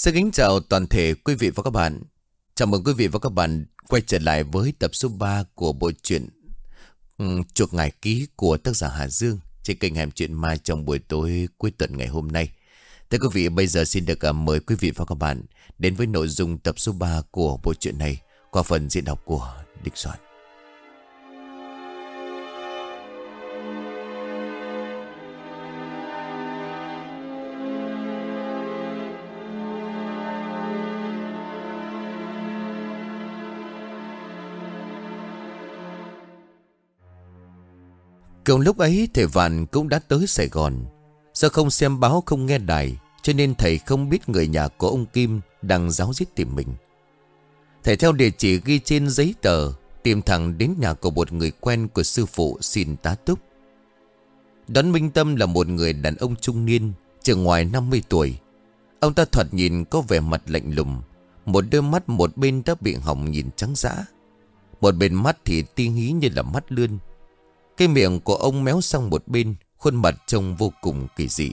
Xin kính chào toàn thể quý vị và các bạn. Chào mừng quý vị và các bạn quay trở lại với tập số 3 của bộ truyện Chuộc Ngải Ký của tác giả Hà Dương trên kênh Hẻm Chuyện Ma trong buổi tối cuối tuần ngày hôm nay. Thưa quý vị, bây giờ xin được mời quý vị và các bạn đến với nội dung tập số 3 của bộ truyện này qua phần diễn đọc của Địch Soạn. Cùng lúc ấy thầy Vạn cũng đã tới Sài Gòn. Do không xem báo không nghe đài, cho nên thầy không biết người nhà của ông Kim đang ráo riết tìm mình. Thầy theo địa chỉ ghi trên giấy tờ, tìm thẳng đến nhà của một người quen của sư phụ xin tá túc. Đón Minh Tâm là một người đàn ông trung niên, chừng ngoài 50 tuổi. Ông ta thoạt nhìn có vẻ mặt lạnh lùng, một đôi mắt một bên đã bị hỏng nhìn trắng dã, một bên mắt thì ti hí như là mắt lươn. Cái miệng của ông méo sang một bên, khuôn mặt trông vô cùng kỳ dị.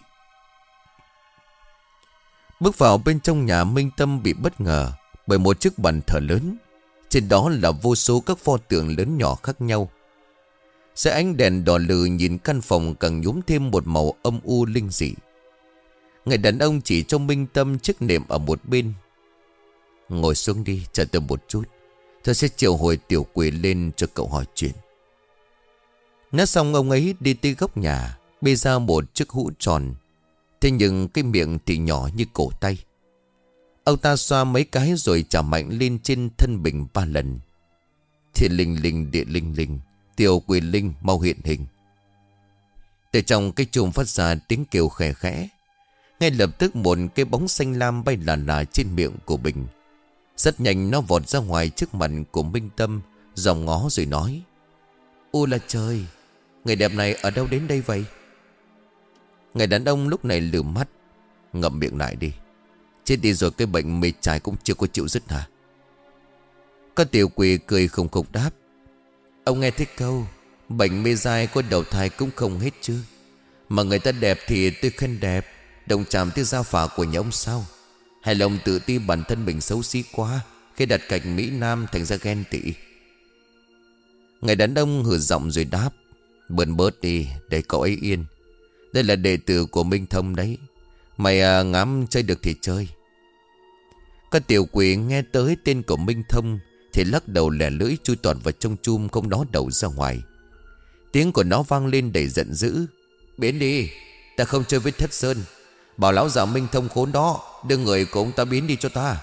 Bước vào bên trong nhà, Minh Tâm bị bất ngờ bởi một chiếc bàn thờ lớn. Trên đó là vô số các pho tượng lớn nhỏ khác nhau. Dưới ánh đèn đỏ lừ nhìn căn phòng càng nhuốm thêm một màu âm u linh dị. Người đàn ông chỉ cho Minh Tâm chiếc nệm ở một bên. Ngồi xuống đi, chờ tôi một chút. Tôi sẽ triệu hồi tiểu quỷ lên cho cậu hỏi chuyện. Nói xong ông ấy đi tới góc nhà, bê ra một chiếc hũ tròn. Thế nhưng cái miệng thì nhỏ như cổ tay. Ông ta xoa mấy cái rồi chà mạnh lên trên thân bình 3 lần. Thiên linh linh địa linh linh, tiểu quỷ linh mau hiện hình. Từ trong cái chùm phát ra tiếng kêu khẽ khẽ. Ngay lập tức một cái bóng xanh lam bay lả lả trên miệng của bình. Rất nhanh nó vọt ra ngoài trước mặt của Minh Tâm, dòm ngó rồi nói: "Ô là trời, người đẹp này ở đâu đến đây vậy?" Người đàn ông lúc này lườm mắt: "Ngậm miệng lại đi. Chết đi rồi cái bệnh mê trai cũng chưa có chịu dứt hả?" Con tiểu quỷ cười khùng khục đáp: "Ông nghe thích câu bệnh mê dai có đầu thai cũng không hết chứ. Mà người ta đẹp thì tôi khen đẹp, đồng chạm tới gia phả của nhà ông sao? Hay là ông tự ti bản thân mình xấu xí quá, khi đặt cạnh Mỹ Nam thành ra ghen tị?" Người đàn ông hừ giọng rồi đáp: "Bớt bớt đi, để cậu ấy yên. Đây là đệ tử của Minh Thông đấy. Mày ngắm chơi được thì chơi." Con tiểu quỷ nghe tới tên của Minh Thông thì lắc đầu lẻ lưỡi chui toàn vào trong chum, không đó đầu ra ngoài. Tiếng của nó vang lên đầy giận dữ: "Biến đi, ta không chơi với Thất Sơn. Bảo lão già Minh Thông khốn đó đưa người của ông ta biến đi cho ta."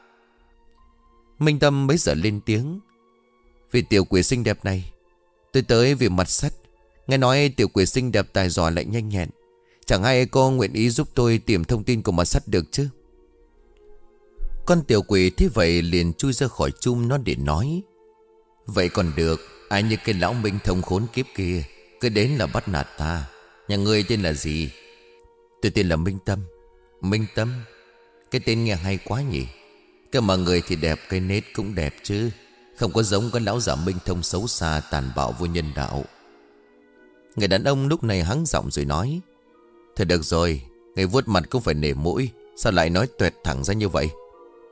Minh Tâm bấy giờ lên tiếng: "Vì tiểu quỷ xinh đẹp này, tôi tới vì mặt sắt. Nghe nói tiểu quỷ xinh đẹp tài giỏi lại nhanh nhẹn. Chẳng hay cô nguyện ý giúp tôi tìm thông tin của mặt sắt được chứ?" Con tiểu quỷ thế vậy liền chui ra khỏi chum nó để nói: "Vậy còn được, ai như cái lão Minh Thông khốn kiếp kia cứ đến là bắt nạt ta. Nhà ngươi tên là gì?" "Tôi tên là Minh Tâm." "Minh Tâm? Cái tên nghe hay quá nhỉ. Cơ mà người thì đẹp, cái nết cũng đẹp chứ. Không có giống cái lão giả Minh Thông xấu xa tàn bạo vô nhân đạo." Người đàn ông lúc này hắng giọng rồi nói: "Thôi được rồi, người vuốt mặt cũng phải nể mũi. Sao lại nói tuẹt thẳng ra như vậy?"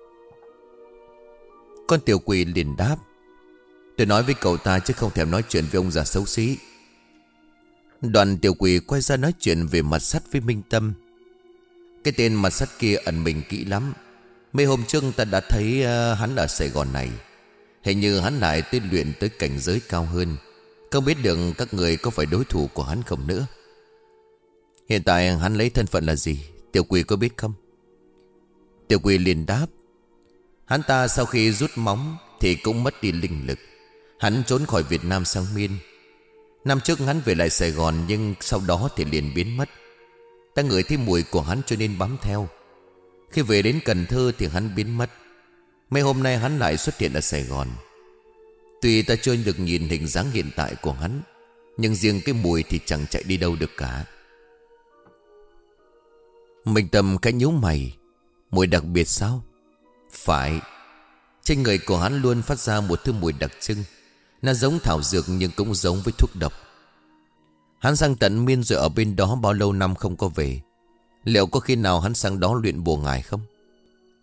Con tiểu quỷ liền đáp: "Tôi nói với cậu ta chứ không thèm nói chuyện với ông già xấu xí." Đoàn tiểu quỷ quay ra nói chuyện về mặt sắt với Minh Tâm: "Cái tên mặt sắt kia ẩn mình kỹ lắm. Mấy hôm trước ta đã thấy hắn ở Sài Gòn này. Hình như hắn lại tới luyện tới cảnh giới cao hơn. Không biết được các người có phải đối thủ của hắn không nữa. Hiện tại hắn lấy thân phận là gì, tiểu quỷ có biết không?" Tiểu quỷ liền đáp: "Hắn ta sau khi rút móng thì cũng mất đi linh lực. Hắn trốn khỏi Việt Nam sang Miên. Năm trước hắn về lại Sài Gòn, nhưng sau đó thì liền biến mất. Ta ngửi thấy mùi của hắn cho nên bám theo. Khi về đến Cần Thơ thì hắn biến mất. Mấy hôm nay hắn lại xuất hiện ở Sài Gòn. Tuy ta chưa được nhìn hình dáng hiện tại của hắn, nhưng riêng cái mùi thì chẳng chạy đi đâu được cả." Minh Tâm cái nhíu mày: "Mùi đặc biệt sao?" "Phải. Trên người của hắn luôn phát ra một thứ mùi đặc trưng. Nó giống thảo dược nhưng cũng giống với thuốc độc. Hắn sang tận Miên rồi ở bên đó bao lâu năm không có về. Liệu có khi nào hắn sang đó luyện bùa ngải không?"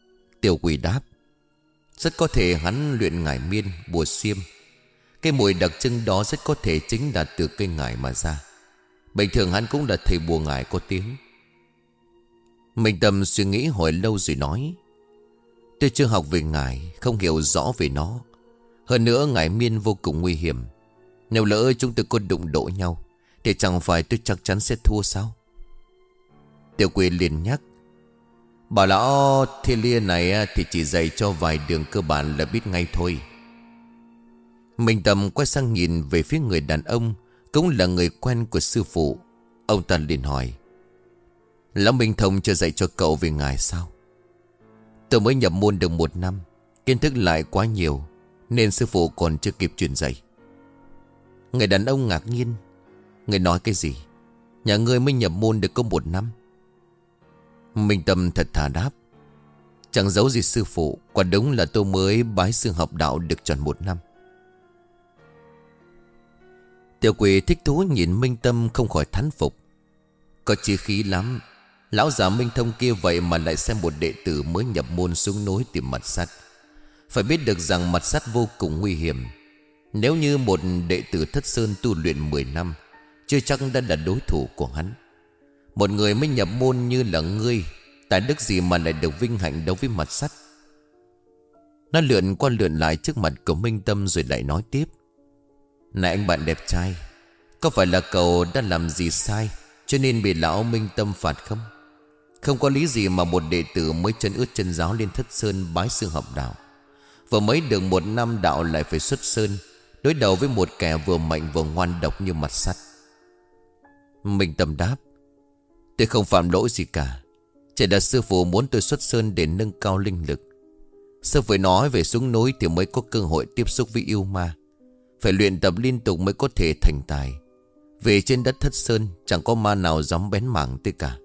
Tiểu quỷ đáp: rất có thể hắn luyện ngải miên, bùa xiêm. Cái mùi đặc trưng đó rất có thể chính là từ cây ngải mà ra. Bình thường hắn cũng là thầy bùa ngải có tiếng. Minh Tâm suy nghĩ hồi lâu rồi nói: tôi chưa học về ngải, không hiểu rõ về nó. Hơn nữa ngải miên vô cùng nguy hiểm. Nếu lỡ chúng tôi có đụng độ nhau thì chẳng phải tôi chắc chắn sẽ thua sao? Tiểu quỷ liền nhắc: bảo lão thiên liên này thì chỉ dạy cho vài đường cơ bản là biết ngay thôi. Minh Tâm quay sang nhìn về phía người đàn ông, cũng là người quen của sư phụ. Ông ta liền hỏi: lão Minh Thông chưa dạy cho cậu về ngài sao? Tôi mới nhập môn được 1 năm, kiến thức lại quá nhiều, nên sư phụ còn chưa kịp truyền dạy. Người đàn ông ngạc nhiên: người nói cái gì? Nhà ngươi mới nhập môn được có 1 năm? Minh Tâm thật thà đáp: chẳng giấu gì sư phụ, quả đúng là tôi mới bái sư học đạo được tròn 1 năm. Tiểu quỷ thích thú nhìn Minh Tâm không khỏi thán phục: có chí khí lắm. Lão già Minh Thông kia vậy mà lại xem một đệ tử mới nhập môn xuống núi tìm mật sắt. Phải biết được rằng mật sắt vô cùng nguy hiểm. Nếu như một đệ tử Thất Sơn tu luyện 10 năm, chưa chắc đã là đối thủ của hắn. Một người mới nhập môn như là ngươi, tại đức gì mà lại được vinh hạnh đấu với mật sắt? Nó lượn qua lượn lại trước mặt của Minh Tâm rồi lại nói tiếp: này anh bạn đẹp trai, có phải là cậu đã làm gì sai cho nên bị lão Minh Tâm phạt không? Không có lý gì mà một đệ tử mới chân ướt chân giáo lên Thất Sơn bái sư học đạo, vừa mới được 1 năm đạo lại phải xuất sơn, đối đầu với một kẻ vừa mạnh vừa ngoan độc như mặt sắt. Minh Tâm đáp: tôi không phạm lỗi gì cả, chỉ là sư phụ muốn tôi xuất sơn để nâng cao linh lực. Sư phải nói về xuống núi thì mới có cơ hội tiếp xúc với yêu ma, phải luyện tập liên tục mới có thể thành tài. Về trên đất Thất Sơn chẳng có ma nào dám bén mảng tới cả.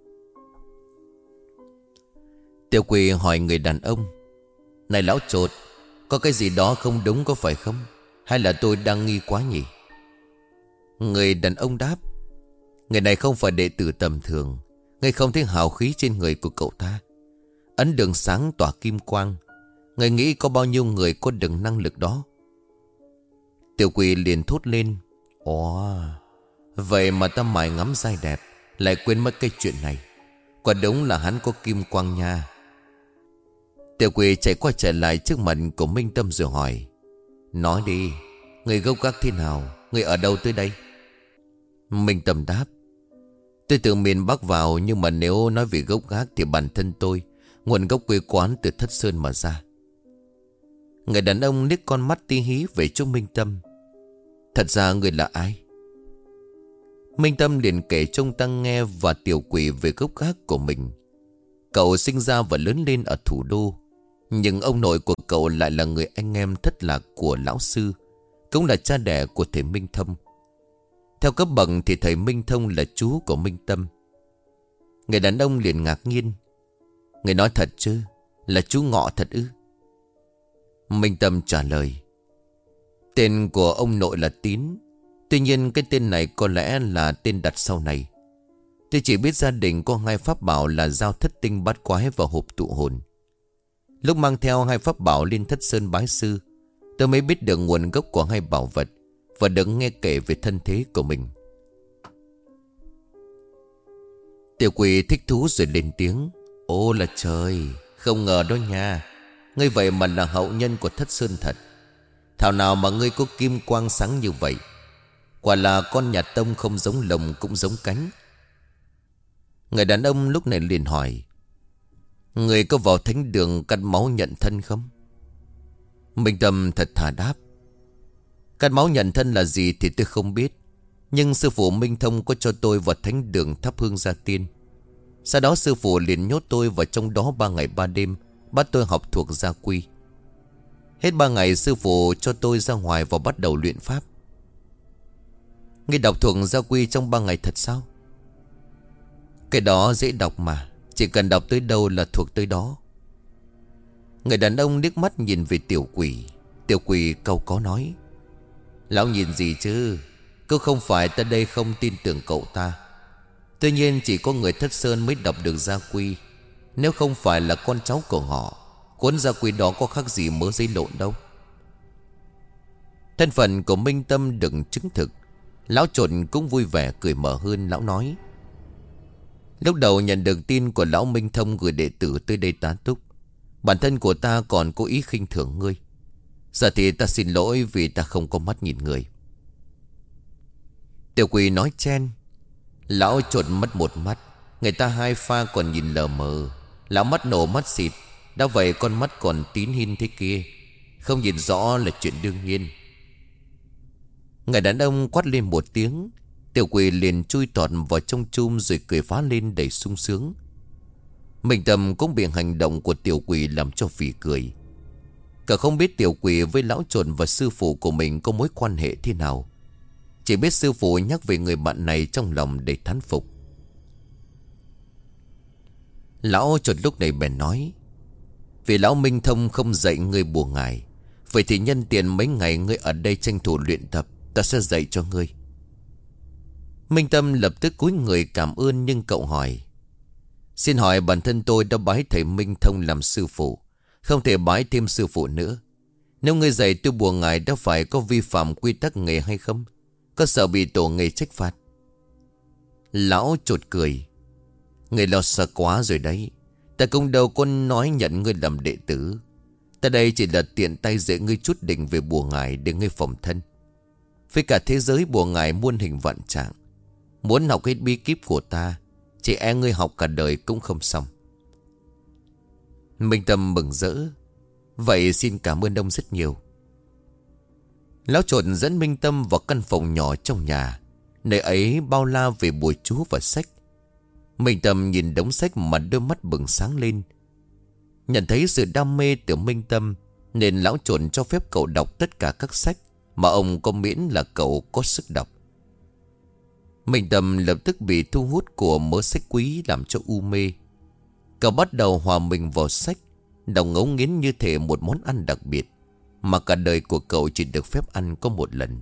Tiểu quỷ hỏi người đàn ông: này lão chột, có cái gì đó không đúng có phải không? Hay là tôi đang nghi quá nhỉ? Người đàn ông đáp: người này không phải đệ tử tầm thường. Ngươi không thấy hào khí trên người của cậu ta, ấn đường sáng tỏa kim quang. Ngươi nghĩ có bao nhiêu người có được năng lực đó? Tiểu quỷ liền thốt lên: ồ, vậy mà ta mải ngắm giai đẹp, lại quên mất cái chuyện này. Quả đúng là hắn có kim quang nha. Tiểu quỷ chạy qua chạy lại trước mặt của Minh Tâm rồi hỏi: nói đi, người gốc gác thế nào? Người ở đâu tới đây? Minh Tâm đáp: tôi từ miền Bắc vào, nhưng mà nếu nói về gốc gác thì bản thân tôi nguồn gốc quê quán từ Thất Sơn mà ra. Người đàn ông liếc con mắt tí hí về chỗ Minh Tâm: thật ra người là ai? Minh Tâm liền kể cho ông ta nghe và tiểu quỷ về gốc gác của mình. Cậu sinh ra và lớn lên ở thủ đô, nhưng ông nội của cậu lại là người anh em thất lạc của lão sư, cũng là cha đẻ của thầy Minh Thông. Theo cấp bậc thì thầy Minh Thông là chú của Minh Tâm. Người đàn ông liền ngạc nhiên: người nói thật chứ? Là chú Ngọ thật ư? Minh Tâm trả lời: tên của ông nội là Tín. Tuy nhiên cái tên này có lẽ là tên đặt sau này. Tôi chỉ biết gia đình có 2 pháp bảo là dao thất tinh bát quái và hộp tụ hồn. Lúc mang theo 2 pháp bảo lên Thất Sơn bái sư, tôi mới biết được nguồn gốc của 2 bảo vật và được nghe kể về thân thế của mình. Tiểu quỷ thích thú rồi lên tiếng: ô là trời, không ngờ đó nha. Ngươi vậy mà là hậu nhân của Thất Sơn thật. Thảo nào mà ngươi có kim quang sáng như vậy. Quả là con nhà Tông không giống lồng cũng giống cánh. Người đàn ông lúc này liền hỏi: người có vào thánh đường cắt máu nhận thân không? Minh Tâm thật thà đáp: cắt máu nhận thân là gì thì tôi không biết, nhưng sư phụ Minh Thông có cho tôi vào thánh đường thắp hương gia tiên. Sau đó sư phụ liền nhốt tôi vào trong đó 3 ngày 3 đêm, bắt tôi học thuộc gia quy. Hết 3 ngày sư phụ cho tôi ra ngoài và bắt đầu luyện pháp. Ngươi đọc thuộc gia quy trong 3 ngày thật sao? Cái đó dễ đọc mà, chỉ cần đọc tới đâu là thuộc tới đó. Người đàn ông liếc mắt nhìn về tiểu quỷ. Tiểu quỷ cau có nói: lão nhìn gì chứ? Cứ không phải ta đây không tin tưởng cậu ta. Tuy nhiên chỉ có người Thất Sơn mới đọc được gia quy. Nếu không phải là con cháu của họ Cuốn gia quy đó có khác gì mớ giấy lộn đâu. Thân phận của Minh Tâm được chứng thực. Lão Trộn cũng vui vẻ cười mở hơn. Lão nói: lúc đầu nhận được tin của lão Minh Thông gửi đệ tử tới đây tá túc, bản thân của ta còn cố ý khinh thường ngươi. Giờ thì ta xin lỗi vì ta không có mắt nhìn người. Tiểu Quỳ nói chen: lão Trộn mất một mắt, người ta hai pha còn nhìn lờ mờ. Lão mắt nổ mắt xịt, đã vậy con mắt còn tín hin thế kia, không nhìn rõ là chuyện đương nhiên. Người đàn ông quát lên một tiếng. Tiểu Quỳ liền chui tọt vào trong chum rồi cười phá lên đầy sung sướng. Minh Tâm cũng bị hành động của Tiểu Quỳ làm cho phì cười. Cả không biết Tiểu Quỳ với lão Trộn và sư phụ của mình có mối quan hệ thế nào. Chỉ biết sư phụ nhắc về người bạn này trong lòng để thán phục. Lão Trộn lúc này bèn nói: vì lão Minh Thông không dạy ngươi bùa ngải, vậy thì nhân tiện mấy ngày ngươi ở đây tranh thủ luyện tập, ta sẽ dạy cho ngươi. Minh Tâm lập tức cúi người cảm ơn. Nhưng cậu hỏi: xin hỏi bản thân tôi đã bái thầy Minh Thông làm sư phụ, không thể bái thêm sư phụ nữa. Nếu ngươi dạy tôi bùa ngải đã phải có vi phạm quy tắc nghề hay không? Có sợ bị tổ nghề trách phạt? Lão chột cười: ngươi lo sợ quá rồi đấy. Ta cũng đâu có nói nhận ngươi làm đệ tử. Ta đây chỉ là tiện tay dạy ngươi chút đỉnh về bùa ngải để ngươi phòng thân. Với cả thế giới bùa ngải muôn hình vạn trạng, muốn học hết bí kíp của ta, chỉ e ngươi học cả đời cũng không xong. Minh Tâm mừng rỡ: vậy xin cảm ơn ông rất nhiều. Lão Trộn dẫn Minh Tâm vào căn phòng nhỏ trong nhà. Nơi ấy bao la về bùa chú và sách. Minh Tâm nhìn đống sách mà đôi mắt bừng sáng lên. Nhận thấy sự đam mê từ Minh Tâm, nên lão Trộn cho phép cậu đọc tất cả các sách mà ông có, miễn là cậu có sức đọc. Minh Tâm lập tức bị thu hút của mớ sách quý làm cho u mê. Cậu bắt đầu hòa mình vào sách, đọc ngấu nghiến như thể một món ăn đặc biệt mà cả đời của cậu chỉ được phép ăn có một lần.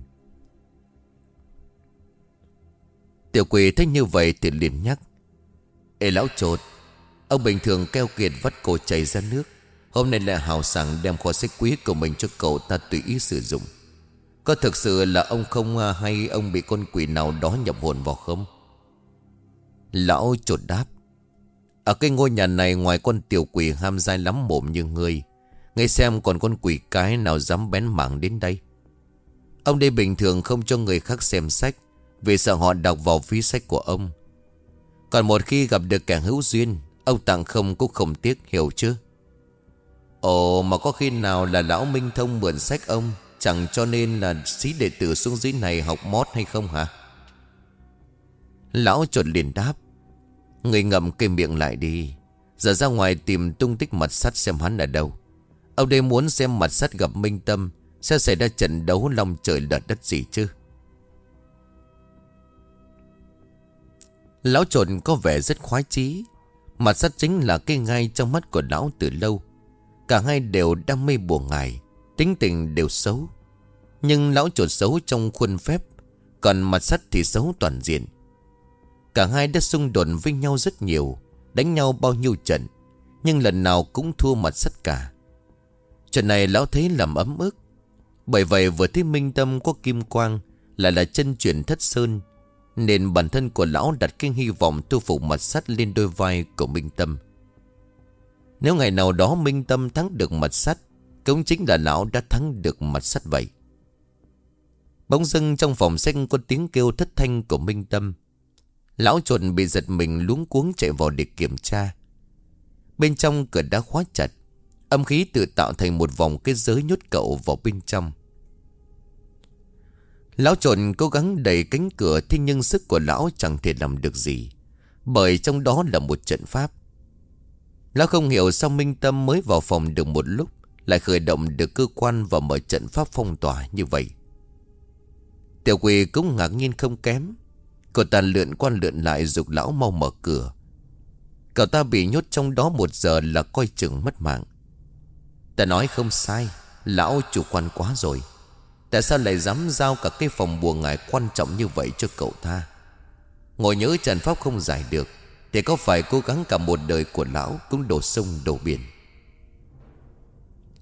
Tiểu Quỳ thấy như vậy thì liền nhắc: ê lão Trột, ông bình thường keo kiệt vắt cổ chảy ra nước, hôm nay lại hào sảng đem kho sách quý của mình cho cậu ta tùy ý sử dụng. Có thực sự là ông không hay ông bị con quỷ nào đó nhập hồn vào không? Lão Trột đáp: ở cái ngôi nhà này ngoài con tiểu quỷ ham dai lắm mồm như ngươi, ngay xem còn con quỷ cái nào dám bén mảng đến đây. Ông đây bình thường không cho người khác xem sách, vì sợ họ đọc vào ví sách của ông. Còn một khi gặp được kẻ hữu duyên, ông tặng không cũng không tiếc, hiểu chứ? Ồ, mà có khi nào là lão Minh Thông mượn sách ông, chẳng cho nên là xí đệ tử xuống dưới này học mót hay không hả? Lão Trột liền đáp: người ngậm cái miệng lại đi, giờ ra ngoài tìm tung tích mật sắt xem hắn ở đâu. Ông đây muốn xem mật sắt gặp Minh Tâm sẽ xảy ra trận đấu long trời lở đất gì chứ? Lão Trột có vẻ rất khoái chí. Mật sắt chính là cái gai trong mắt của lão từ lâu. Cả hai đều đam mê bùa ngải, tính tình đều xấu. Nhưng lão Trột xấu trong khuôn phép, còn mật sắt thì xấu toàn diện. Cả hai đã xung đột với nhau rất nhiều, đánh nhau bao nhiêu trận, nhưng lần nào cũng thua mật sắt cả. Trận này lão thấy làm ấm ức. Bởi vậy vừa thấy Minh Tâm có kim quang, lại là chân truyền Thất Sơn, nên bản thân của lão đặt cái hy vọng thu phục mật sắt lên đôi vai của Minh Tâm. Nếu ngày nào đó Minh Tâm thắng được mật sắt, cũng chính là lão đã thắng được mật sắt vậy. Bỗng dưng trong phòng sách có tiếng kêu thất thanh của Minh Tâm. Lão Trột bị giật mình luống cuống chạy vào để kiểm tra. Bên trong cửa đã khóa chặt, âm khí tự tạo thành một vòng kết giới nhốt cậu vào bên trong. Lão Trột cố gắng đẩy cánh cửa, thế nhưng sức của lão chẳng thể làm được gì, bởi trong đó là một trận pháp. Lão không hiểu sao Minh Tâm mới vào phòng được một lúc lại khởi động được cơ quan và mở trận pháp phong tỏa như vậy. Tiểu Quỳ cũng ngạc nhiên không kém. Cậu ta lượn qua lượn lại giục lão mau mở cửa. Cậu ta bị nhốt trong đó 1 giờ là coi chừng mất mạng. Ta nói không sai, lão chủ quan quá rồi. Tại sao lại dám giao cả cái phòng bùa ngải quan trọng như vậy cho cậu ta? Ngồi nhớ trận pháp không giải được thì có phải cố gắng cả một đời của lão cũng đổ sông đổ biển.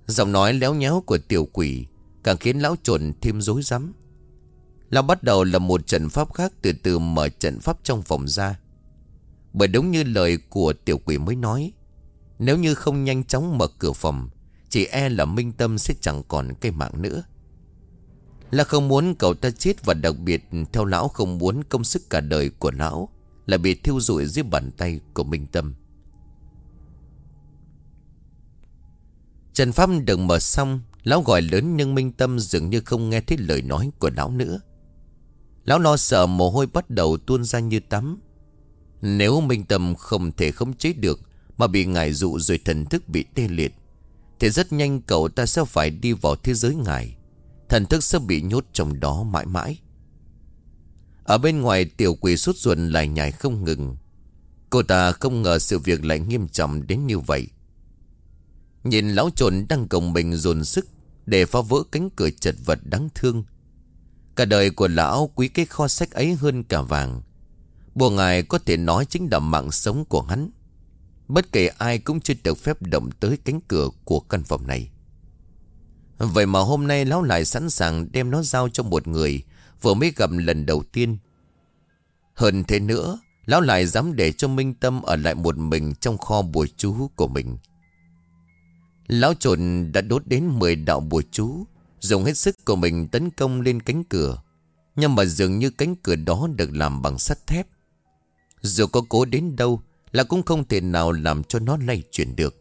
Giọng nói léo nhéo của tiểu quỷ càng khiến lão trộn thêm rối rắm. Lão bắt đầu là một trận pháp khác từ từ mở trận pháp trong phòng ra. Bởi đúng như lời của tiểu quỷ mới nói, nếu như không nhanh chóng mở cửa phòng, chỉ e là Minh Tâm sẽ chẳng còn cây mạng nữa. Là không muốn cậu ta chết, và đặc biệt theo lão không muốn công sức cả đời của lão là bị thiêu rụi dưới bàn tay của Minh Tâm. Trận pháp được mở xong, lão gọi lớn nhưng Minh Tâm dường như không nghe thấy lời nói của lão nữa. Lão lo sợ mồ hôi bắt đầu tuôn ra như tắm. Nếu Minh Tâm không thể khống chế được mà bị ngải dụ rồi thần thức bị tê liệt, thì rất nhanh cậu ta sẽ phải đi vào thế giới ngải. Thần thức sẽ bị nhốt trong đó mãi mãi. Ở bên ngoài tiểu quỷ sốt ruột lải nhải không ngừng. Cô ta không ngờ sự việc lại nghiêm trọng đến như vậy. Nhìn lão trộn đang gồng mình dồn sức để phá vỡ cánh cửa chật vật đáng thương. Cả đời của lão quý cái kho sách ấy hơn cả vàng. Bùa ngài có thể nói chính là mạng sống của hắn. Bất kể ai cũng chưa được phép động tới cánh cửa của căn phòng này. Vậy mà hôm nay lão lại sẵn sàng đem nó giao cho một người vừa mới gặp lần đầu tiên. Hơn thế nữa, lão lại dám để cho Minh Tâm ở lại một mình trong kho bùa chú của mình. Lão trộn đã đốt đến 10 đạo bùa chú, dùng hết sức của mình tấn công lên cánh cửa. Nhưng mà dường như cánh cửa đó được làm bằng sắt thép. Dù có cố đến đâu là cũng không thể nào làm cho nó lay chuyển được.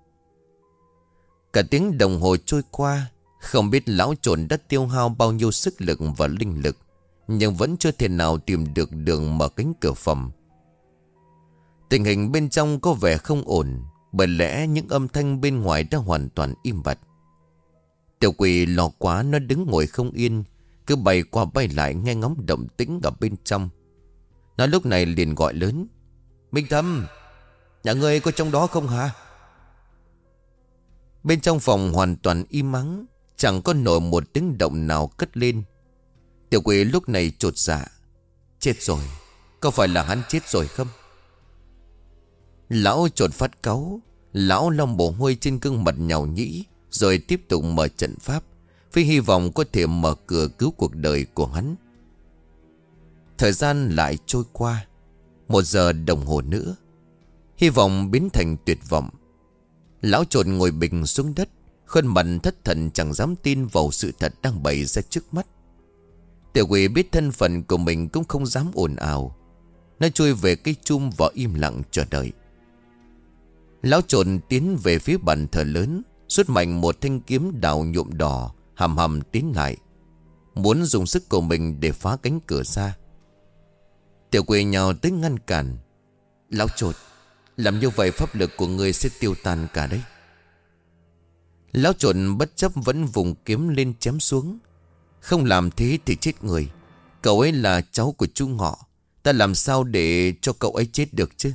Cả tiếng đồng hồ trôi qua, không biết lão trộn đã tiêu hao bao nhiêu sức lực và linh lực, nhưng vẫn chưa thể nào tìm được đường mở cánh cửa phòng. Tình hình bên trong có vẻ không ổn, bởi lẽ những âm thanh bên ngoài đã hoàn toàn im bặt. Tiểu quỷ lo quá, nó đứng ngồi không yên, cứ bay qua bay lại nghe ngóng động tĩnh ở bên trong. Nó lúc này liền gọi lớn: Minh Tâm, nhà ngươi có trong đó không hả? Bên trong phòng hoàn toàn im ắng, chẳng có nổi một tiếng động nào cất lên. Tiểu quỷ lúc này chột dạ: Chết rồi, có phải là hắn chết rồi không? Lão chột phát cáu. Lão lau mồ hôi trên gương mặt nhàu nhĩ, rồi tiếp tục mở trận pháp, với hy vọng có thể mở cửa cứu cuộc đời của hắn. Thời gian lại trôi qua 1 giờ đồng hồ nữa, hy vọng biến thành tuyệt vọng. Lão trộn ngồi bình xuống đất, khuôn mặt thất thần chẳng dám tin vào sự thật đang bày ra trước mắt. Tiểu quỷ biết thân phận của mình cũng không dám ồn ào. Nó chui về cái chum và im lặng chờ đợi. Lão trộn tiến về phía bàn thờ lớn, rút mạnh một thanh kiếm đào nhuộm đỏ, hầm hầm tiến lại, muốn dùng sức của mình để phá cánh cửa ra. Tiểu quỷ nhào tới ngăn cản: Lão trộn, làm như vậy pháp lực của người sẽ tiêu tan cả đấy. Lão trộn bất chấp vẫn vùng kiếm lên chém xuống: Không làm thế thì chết người. Cậu ấy là cháu của chú Ngọ, ta làm sao để cho cậu ấy chết được chứ?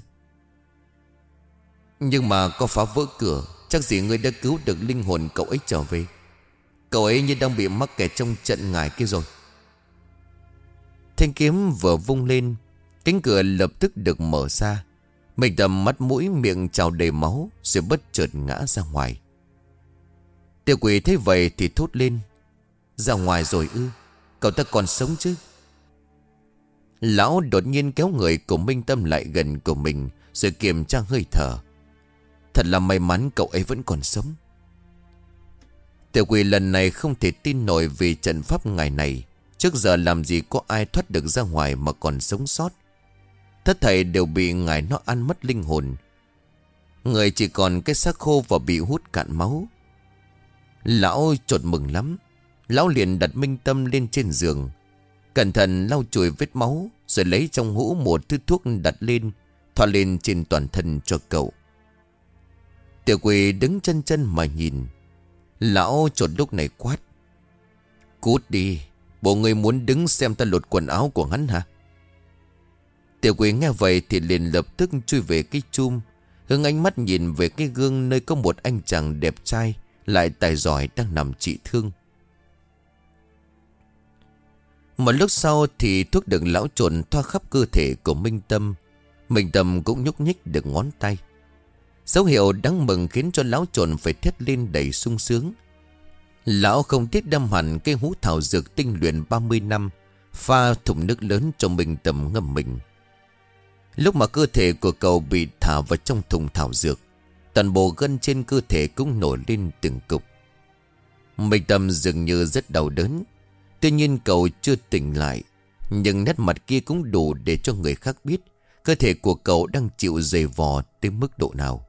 Nhưng mà có phá vỡ cửa, chắc gì ngươi đã cứu được linh hồn cậu ấy trở về. Cậu ấy như đang bị mắc kẹt trong trận ngải kia rồi. Thanh kiếm vừa vung lên, cánh cửa lập tức được mở ra. Minh Tâm mắt mũi miệng trào đầy máu, rồi bất chợt ngã ra ngoài. Tiểu quỷ thấy vậy thì thốt lên: Ra ngoài rồi ư? Cậu ta còn sống chứ? Lão đột nhiên kéo người của Minh Tâm lại gần của mình, rồi kiểm tra hơi thở. Thật là may mắn cậu ấy vẫn còn sống. Tiểu quỷ lần này không thể tin nổi, vì trận pháp ngày này trước giờ làm gì có ai thoát được ra ngoài mà còn sống sót. Tất thảy đều bị ngài nó ăn mất linh hồn. Người chỉ còn cái xác khô và bị hút cạn máu. Lão chột mừng lắm. Lão liền đặt Minh Tâm lên trên giường, cẩn thận lau chùi vết máu, rồi lấy trong hũ một thứ thuốc đặt lên, thoa lên trên toàn thân cho cậu. Tiểu quỷ đứng chân chân mà nhìn. Lão chột lúc này quát: Cút đi, bộ người muốn đứng xem ta lột quần áo của hắn hả? Tiểu quỷ nghe vậy thì liền lập tức chui về cái chum, hướng ánh mắt nhìn về cái gương nơi có một anh chàng đẹp trai lại tài giỏi đang nằm trị thương. Một lúc sau thì thuốc được lão trộn thoa khắp cơ thể của Minh Tâm. Minh Tâm cũng nhúc nhích được ngón tay. Dấu hiệu đáng mừng khiến cho lão trộn phải thét lên đầy sung sướng. Lão không tiếc đâm hẳn cây hũ thảo dược tinh luyện 30 năm, pha thùng nước lớn cho Minh Tâm ngâm mình. Lúc mà cơ thể của cậu bị thả vào trong thùng thảo dược, toàn bộ gân trên cơ thể cũng nổi lên từng cục. Minh Tâm dường như rất đau đớn. Tuy nhiên cậu chưa tỉnh lại, nhưng nét mặt kia cũng đủ để cho người khác biết cơ thể của cậu đang chịu dày vò tới mức độ nào.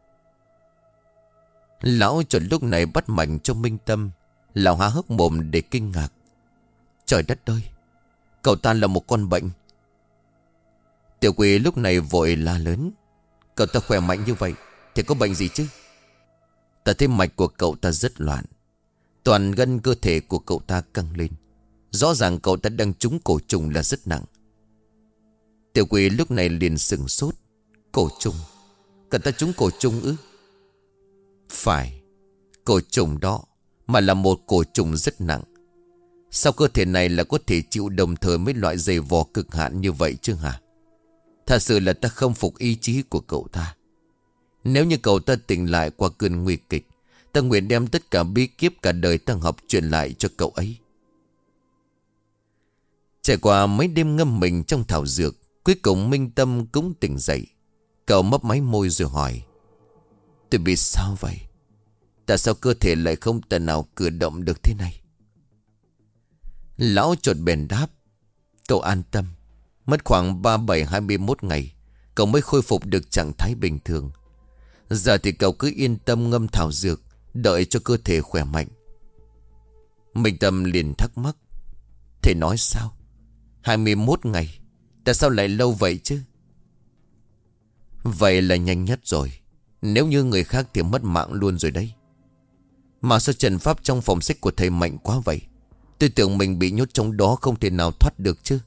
Lão trộn lúc này bắt mạnh cho Minh Tâm. Lão há hốc mồm để kinh ngạc. Trời đất ơi, cậu ta là một con bệnh. Tiểu Quỳ lúc này vội la lớn. Cậu ta khỏe mạnh như vậy thì có bệnh gì chứ? Ta thấy mạch của cậu ta rất loạn. Toàn gân cơ thể của cậu ta căng lên. Rõ ràng cậu ta đang trúng cổ trùng là rất nặng. Tiểu Quỳ lúc này liền sừng sốt. Cổ trùng? Cậu ta trúng cổ trùng ư? Phải, cổ trùng đó, mà là một cổ trùng rất nặng. Sao cơ thể này là có thể chịu đồng thời mấy loại giày vò cực hạn như vậy chứ hả? Thật sự là ta không phục ý chí của cậu ta. Nếu như cậu ta tỉnh lại qua cơn nguy kịch, ta nguyện đem tất cả bí kíp cả đời ta học truyền lại cho cậu ấy. Trải qua mấy đêm ngâm mình trong thảo dược, cuối cùng Minh Tâm cũng tỉnh dậy. Cậu mấp máy môi rồi hỏi. Tôi bị sao vậy? Tại sao cơ thể lại không thể nào cử động được thế này? Lão chột bèn đáp. Cậu an tâm. Mất khoảng 37-21 ngày, cậu mới khôi phục được trạng thái bình thường. Giờ thì cậu cứ yên tâm ngâm thảo dược, đợi cho cơ thể khỏe mạnh. Minh Tâm liền thắc mắc. Thầy nói sao? 21 ngày? Tại sao lại lâu vậy chứ? Vậy là nhanh nhất rồi. Nếu như người khác thì mất mạng luôn rồi đấy. Mà sao trận pháp trong phòng sách của thầy mạnh quá vậy? Tôi tưởng mình bị nhốt trong đó không thể nào thoát được chứ.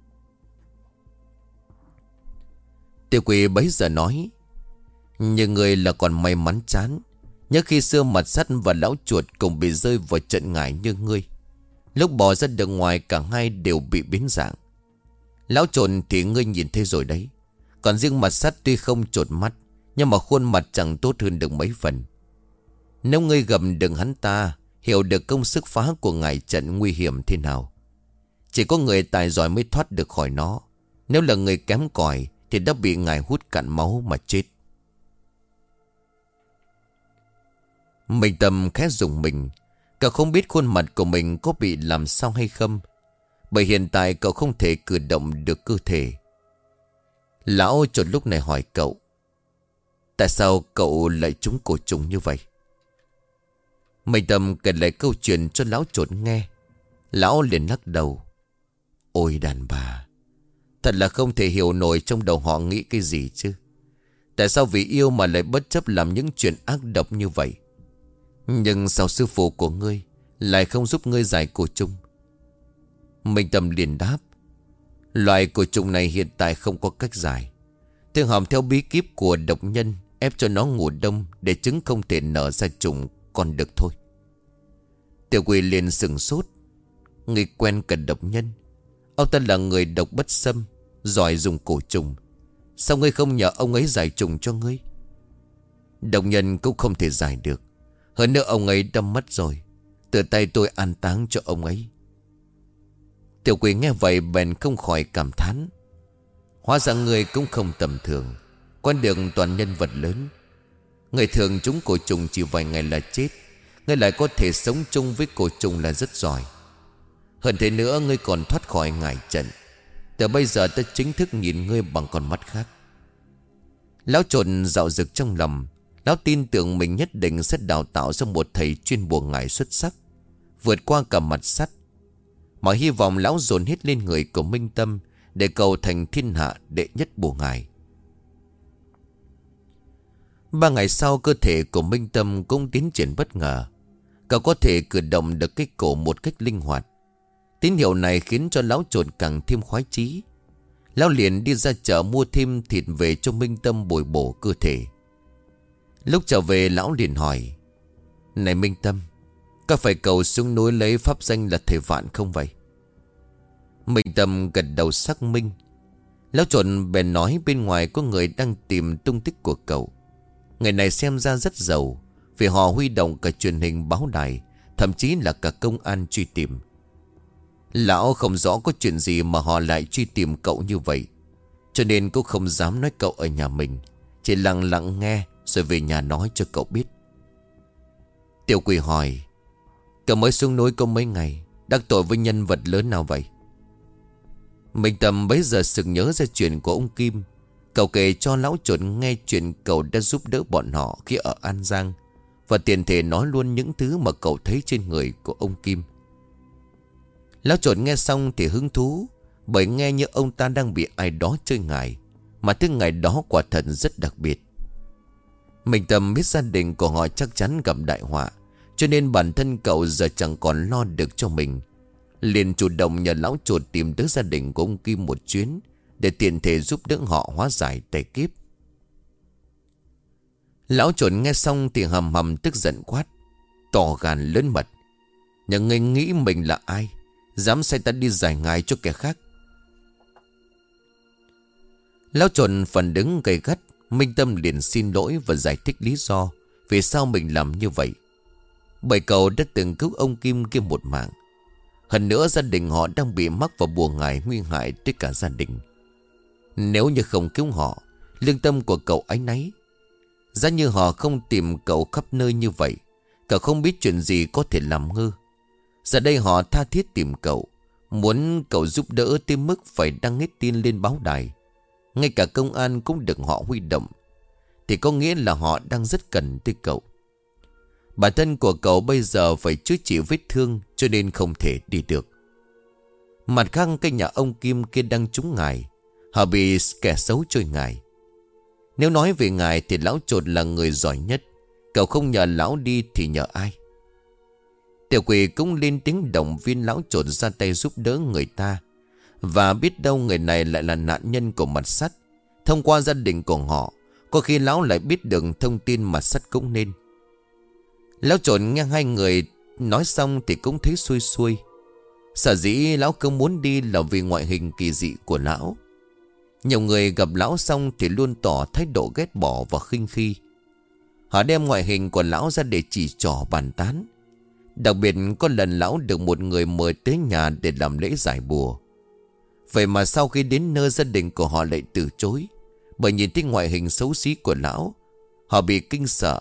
Tiểu Quỳ bấy giờ nói. Nhưng người là còn may mắn chán. Nhớ khi xưa Mặt Sắt và lão chuột cùng bị rơi vào trận ngải như ngươi. Lúc bỏ ra được ngoài cả hai đều bị biến dạng. Lão trộn thì ngươi nhìn thấy rồi đấy. Còn riêng Mặt Sắt tuy không trột mắt, nhưng mà khuôn mặt chẳng tốt hơn được mấy phần. Nếu ngươi gầm đừng hắn ta, hiểu được công sức phá của ngài trận nguy hiểm thế nào. Chỉ có người tài giỏi mới thoát được khỏi nó. Nếu là người kém cỏi thì đã bị ngài hút cạn máu mà chết. Minh Tâm khẽ rùng mình. Cậu không biết khuôn mặt của mình có bị làm sao hay không. Bởi hiện tại cậu không thể cử động được cơ thể. Lão chột lúc này hỏi cậu. Tại sao cậu lại trúng cổ trùng như vậy? Minh Tâm kể lại câu chuyện cho lão chột nghe. Lão liền lắc đầu. Ôi đàn bà, thật là không thể hiểu nổi trong đầu họ nghĩ cái gì chứ. Tại sao vì yêu mà lại bất chấp làm những chuyện ác độc như vậy? Nhưng sao sư phụ của ngươi lại không giúp ngươi giải cổ trùng? Minh Tâm liền đáp. Loại cổ trùng này hiện tại không có cách giải. Tôi hòm theo bí kíp của độc nhân, ép cho nó ngủ đông để trứng không thể nở ra trùng còn được thôi. Tiểu Quỳ liền sừng sốt. Ngươi quen cả độc nhân? Ông ta là người độc bất xâm, giỏi dùng cổ trùng. Sao ngươi không nhờ ông ấy giải trùng cho ngươi? Độc nhân cũng không thể giải được. Hơn nữa ông ấy đã mất rồi. Từ tay tôi an táng cho ông ấy. Tiểu Quỳ nghe vậy bèn không khỏi cảm thán. Hóa ra ngươi cũng không tầm thường. Con đường toàn nhân vật lớn. Người thường chúng cổ trùng chỉ vài ngày là chết. Ngươi lại có thể sống chung với cổ trùng là rất giỏi. Hơn thế nữa ngươi còn thoát khỏi ngải trận. Từ bây giờ ta chính thức nhìn ngươi bằng con mắt khác. Lão trộn dạo dực trong lòng. Lão tin tưởng mình nhất định sẽ đào tạo ra một thầy chuyên bùa ngải xuất sắc, vượt qua cả Mặt Sắt. Mọi hy vọng lão dồn hết lên người của Minh Tâm để cầu thành thiên hạ đệ nhất bùa ngải. 3 ngày sau, cơ thể của Minh Tâm cũng tiến triển bất ngờ. Cậu có thể cử động được cái cổ một cách linh hoạt. Tín hiệu này khiến cho lão trộn càng thêm khoái chí. Lão liền đi ra chợ mua thêm thịt về cho Minh Tâm bồi bổ cơ thể. Lúc trở về lão liền hỏi. Này Minh Tâm, có phải cậu xuống núi lấy pháp danh là thầy Vạn không vậy? Minh Tâm gật đầu xác minh. Lão trộn bèn nói bên ngoài có người đang tìm tung tích của cậu. Người này xem ra rất giàu, vì họ huy động cả truyền hình báo đài, thậm chí là cả công an truy tìm. Lão không rõ có chuyện gì mà họ lại truy tìm cậu như vậy, cho nên cũng không dám nói cậu ở nhà mình, chỉ lặng lặng nghe rồi về nhà nói cho cậu biết. Tiểu Quỳ hỏi: cậu mới xuống núi có mấy ngày, đắc tội với nhân vật lớn nào vậy? Minh Tâm bấy giờ sực nhớ ra chuyện của ông Kim. Cậu kể cho lão chuột nghe chuyện cậu đã giúp đỡ bọn họ khi ở An Giang, và tiện thể nói luôn những thứ mà cậu thấy trên người của ông Kim. Lão chuột nghe xong thì hứng thú, bởi nghe như ông ta đang bị ai đó chơi ngải, mà thứ ngày đó quả thật rất đặc biệt. Minh Tâm biết gia đình của họ chắc chắn gặp đại họa, cho nên bản thân cậu giờ chẳng còn lo được cho mình, liền chủ động nhờ lão chuột tìm tới gia đình của ông Kim một chuyến, để tiện thể giúp đỡ họ hóa giải tề kiếp. Lão chuột nghe xong thì hầm hầm tức giận quát: tỏ gan lớn mật, nhà ngươi nghĩ mình là ai, dám sai ta đi giải ngài cho kẻ khác? Lão chuột phần đứng gay gắt. Minh Tâm liền xin lỗi và giải thích lý do vì sao mình làm như vậy. Bởi cậu đã từng cứu ông Kim kia một mạng. Hơn nữa gia đình họ đang bị mắc vào bùa ngải nguy hại tới cả gia đình. Nếu như không cứu họ, lương tâm của cậu áy náy. Giá như họ không tìm cậu khắp nơi như vậy, cậu không biết chuyện gì có thể làm ngơ. Giờ đây họ tha thiết tìm cậu, muốn cậu giúp đỡ tới mức phải đăng hết tin lên báo đài. Ngay cả công an cũng được họ huy động, thì có nghĩa là họ đang rất cần tới cậu. Bản thân của cậu bây giờ phải chữa trị vết thương, cho nên không thể đi được. Mặt khác, cái nhà ông Kim kia đang trúng ngài, họ bị kẻ xấu chơi ngài. Nếu nói về ngài thì lão chuột là người giỏi nhất. Cậu không nhờ lão đi thì nhờ ai? Tiểu Quỳ cũng lên tiếng động viên lão chuột ra tay giúp đỡ người ta. Và biết đâu người này lại là nạn nhân của mặt sắt. Thông qua gia đình của họ, có khi lão lại biết được thông tin mặt sắt cũng nên. Lão chuột nghe hai người nói xong thì cũng thấy xuôi xuôi. Sở dĩ lão không muốn đi là vì ngoại hình kỳ dị của lão. Nhiều người gặp lão xong thì luôn tỏ thái độ ghét bỏ và khinh khi. Họ đem ngoại hình của lão ra để chỉ trỏ bàn tán. Đặc biệt có lần lão được một người mời tới nhà để làm lễ giải bùa. Vậy mà sau khi đến nơi, gia đình của họ lại từ chối, bởi nhìn thấy ngoại hình xấu xí của lão. Họ bị kinh sợ.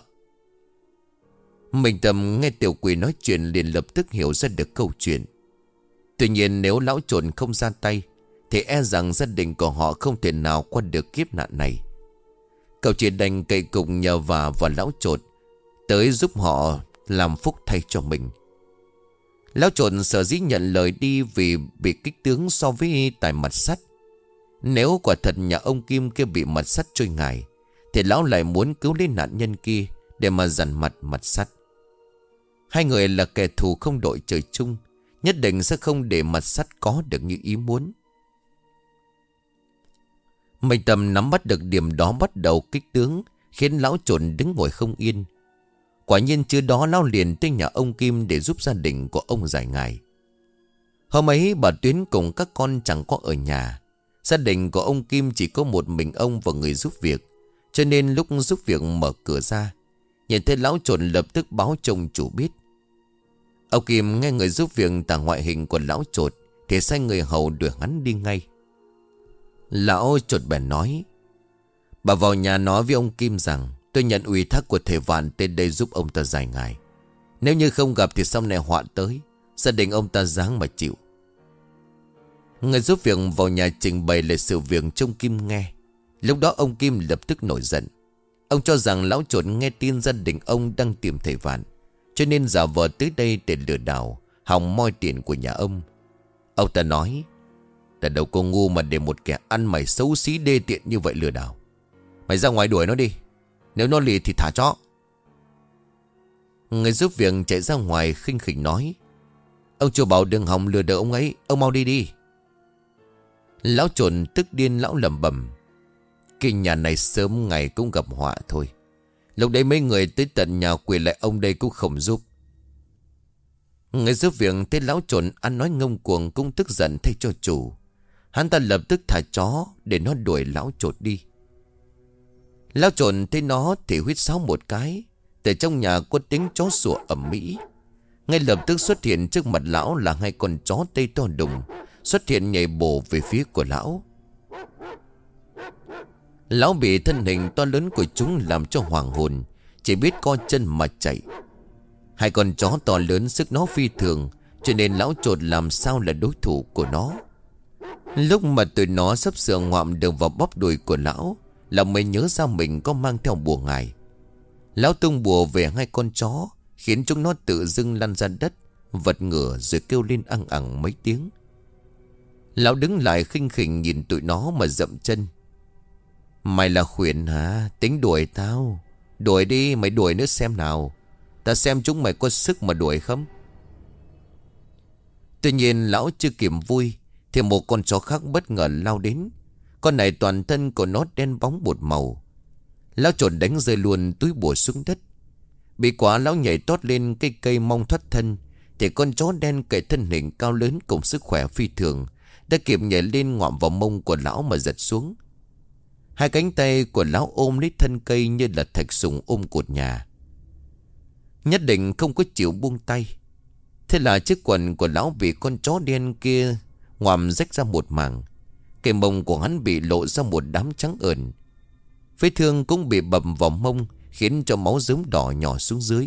Minh Tâm nghe Tiểu Quỳ nói chuyện liền lập tức hiểu ra được câu chuyện. Tuy nhiên nếu lão chuột không ra tay thì e rằng gia đình của họ không thể nào qua được kiếp nạn này. Cậu chỉ đành cậy cùng nhờ vả vào lão chuột tới giúp họ làm phúc thay cho mình. Lão chuột sở dĩ nhận lời đi vì bị kích tướng so với tài mặt sắt. Nếu quả thật nhà ông Kim kia bị mặt sắt trôi ngài, thì lão lại muốn cứu lấy nạn nhân kia để mà dằn mặt mặt sắt. Hai người là kẻ thù không đội trời chung, nhất định sẽ không để mặt sắt có được như ý muốn. Minh Tâm nắm bắt được điểm đó, bắt đầu kích tướng, khiến lão chuột đứng ngồi không yên. Quả nhiên chưa đó lão liền tới nhà ông Kim để giúp gia đình của ông giải ngài. Hôm ấy bà Tuyến cùng các con chẳng có ở nhà. Gia đình của ông Kim chỉ có một mình ông và người giúp việc, cho nên lúc giúp việc mở cửa ra, nhìn thấy lão chuột lập tức báo cho ông chủ biết. Ông Kim nghe người giúp việc tả ngoại hình của lão chuột thì sai người hầu đuổi hắn đi ngay. Lão chuột bèn nói: bà vào nhà nói với ông Kim rằng tôi nhận ủy thác của thầy Vạn tới đây giúp ông ta giải ngài. Nếu như không gặp thì sau này họa tới, gia đình ông ta ráng mà chịu. Người giúp việc vào nhà trình bày lại sự việc cho ông Kim nghe. Lúc đó ông Kim lập tức nổi giận. Ông cho rằng lão chuột nghe tin gia đình ông đang tìm thầy Vạn, cho nên giả vờ tới đây để lừa đảo, hòng moi tiền của nhà ông. Ông ta nói: ta đâu có ngu mà để một kẻ ăn mày xấu xí đê tiện như vậy lừa đảo. Mày ra ngoài đuổi nó đi, nếu nó lì thì thả chó. Người giúp việc chạy ra ngoài khinh khỉnh nói: ông chủ bảo đừng hòng lừa đảo ông ấy, ông mau đi đi. Lão chuột tức điên, lão lẩm bẩm: cái nhà này sớm ngày cũng gặp họa thôi. Lúc đấy mấy người tới tận nhà quỳ lại ông đây cũng không giúp. Người giúp việc thấy lão chuột ăn nói ngông cuồng cũng tức giận thay cho chủ. Hắn ta lập tức thả chó để nó đuổi lão chuột đi. Lão trộn thấy nó thì huýt sáo một cái. Từ trong nhà có tiếng chó sủa ầm ĩ. Ngay lập tức xuất hiện trước mặt lão là hai con chó tây to đùng, xuất hiện nhảy bổ về phía của lão. Lão bị thân hình to lớn của chúng làm cho hoàng hồn, chỉ biết co chân mà chạy. Hai con chó to lớn sức nó phi thường, cho nên lão trột làm sao là đối thủ của nó. Lúc mà tụi nó sắp sửa ngoạm được vào bắp đùi của lão, lão mới nhớ ra mình có mang theo bùa ngải. Lão tung bùa về hai con chó, khiến chúng nó tự dưng lăn ra đất, vật ngửa rồi kêu lên ăng ẳng mấy tiếng. Lão đứng lại khinh khỉnh nhìn tụi nó mà dậm chân. Mày là khuyển hả? Tính đuổi tao. Đuổi đi, mày đuổi nữa xem nào. Ta xem chúng mày có sức mà đuổi không. Tuy nhiên lão chưa kịp vui thì một con chó khác bất ngờ lao đến. Con này toàn thân của nó đen bóng bột màu. Lão trộn đánh rơi luôn túi bùa xuống đất. Bị quả lão nhảy tót lên cây cây mong thoát thân, thì con chó đen cậy thân hình cao lớn cùng sức khỏe phi thường đã kịp nhảy lên ngoạm vào mông của lão mà giật xuống. Hai cánh tay của lão ôm lấy thân cây như là thạch sùng ôm cột nhà. Nhất định không có chịu buông tay. Thế là chiếc quần của lão bị con chó đen kia ngoạm rách ra một mảng. Cái mông của hắn bị lộ ra một đám trắng ẩn. Vết thương cũng bị bầm vào mông, khiến cho máu rớm đỏ nhỏ xuống dưới.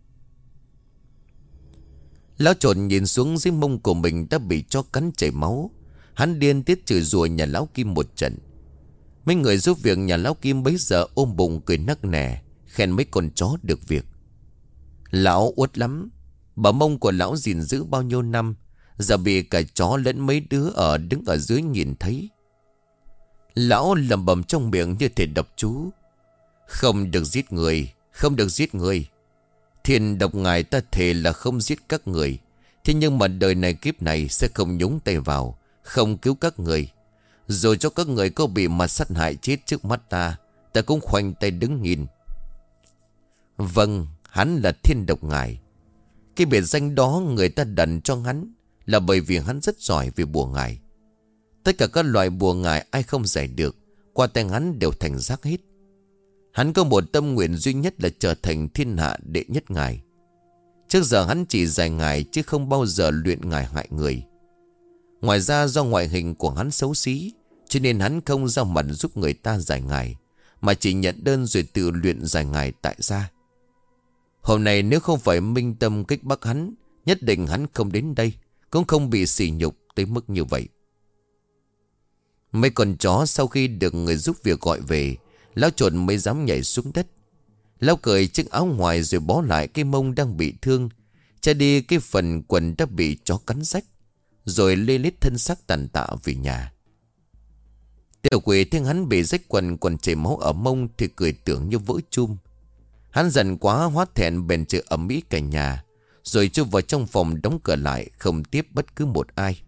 Lão trộn nhìn xuống dưới mông của mình đã bị chó cắn chảy máu. Hắn điên tiết chửi rủa nhà lão Kim một trận. Mấy người giúp việc nhà lão Kim bấy giờ ôm bụng cười nắc nẻ, khen mấy con chó được việc. Lão uất lắm. Bà mông của lão gìn giữ bao nhiêu năm, giờ bị cả chó lẫn mấy đứa đứng ở dưới nhìn thấy. Lão lẩm bẩm trong miệng như thể đọc chú. Không được giết người, không được giết người. Thiên độc ngài ta thề là không giết các người. Thế nhưng mà đời này kiếp này sẽ không nhúng tay vào, không cứu các người. Rồi cho các người có bị mà sát hại chết trước mắt ta, ta cũng khoanh tay đứng nhìn. Vâng, hắn là thiên độc ngài. Cái biệt danh đó người ta đặt cho hắn là bởi vì hắn rất giỏi về bùa ngải. Tất cả các loại bùa ngải ai không giải được, qua tay hắn đều thành rác hết. Hắn có một tâm nguyện duy nhất là trở thành thiên hạ đệ nhất ngải. Trước giờ hắn chỉ giải ngải chứ không bao giờ luyện ngải hại người. Ngoài ra do ngoại hình của hắn xấu xí, cho nên hắn không ra mặt giúp người ta giải ngải, mà chỉ nhận đơn rồi tự luyện giải ngải tại gia. Hôm nay nếu không phải Minh Tâm kích bắt hắn, nhất định hắn không đến đây, cũng không bị sỉ nhục tới mức như vậy. Mấy con chó sau khi được người giúp việc gọi về, lão trộn mới dám nhảy xuống đất. Lão cởi chiếc áo ngoài rồi bó lại cái mông đang bị thương, che đi cái phần quần đã bị chó cắn rách, rồi lê lết thân xác tàn tạ về nhà. Tiểu quỷ thấy hắn bị rách quần còn chảy máu ở mông thì cười tưởng như vỡ chum. Hắn giận quá hóa thẹn bèn chửi ầm ĩ cả nhà, rồi chui vào trong phòng đóng cửa lại, không tiếp bất cứ một ai.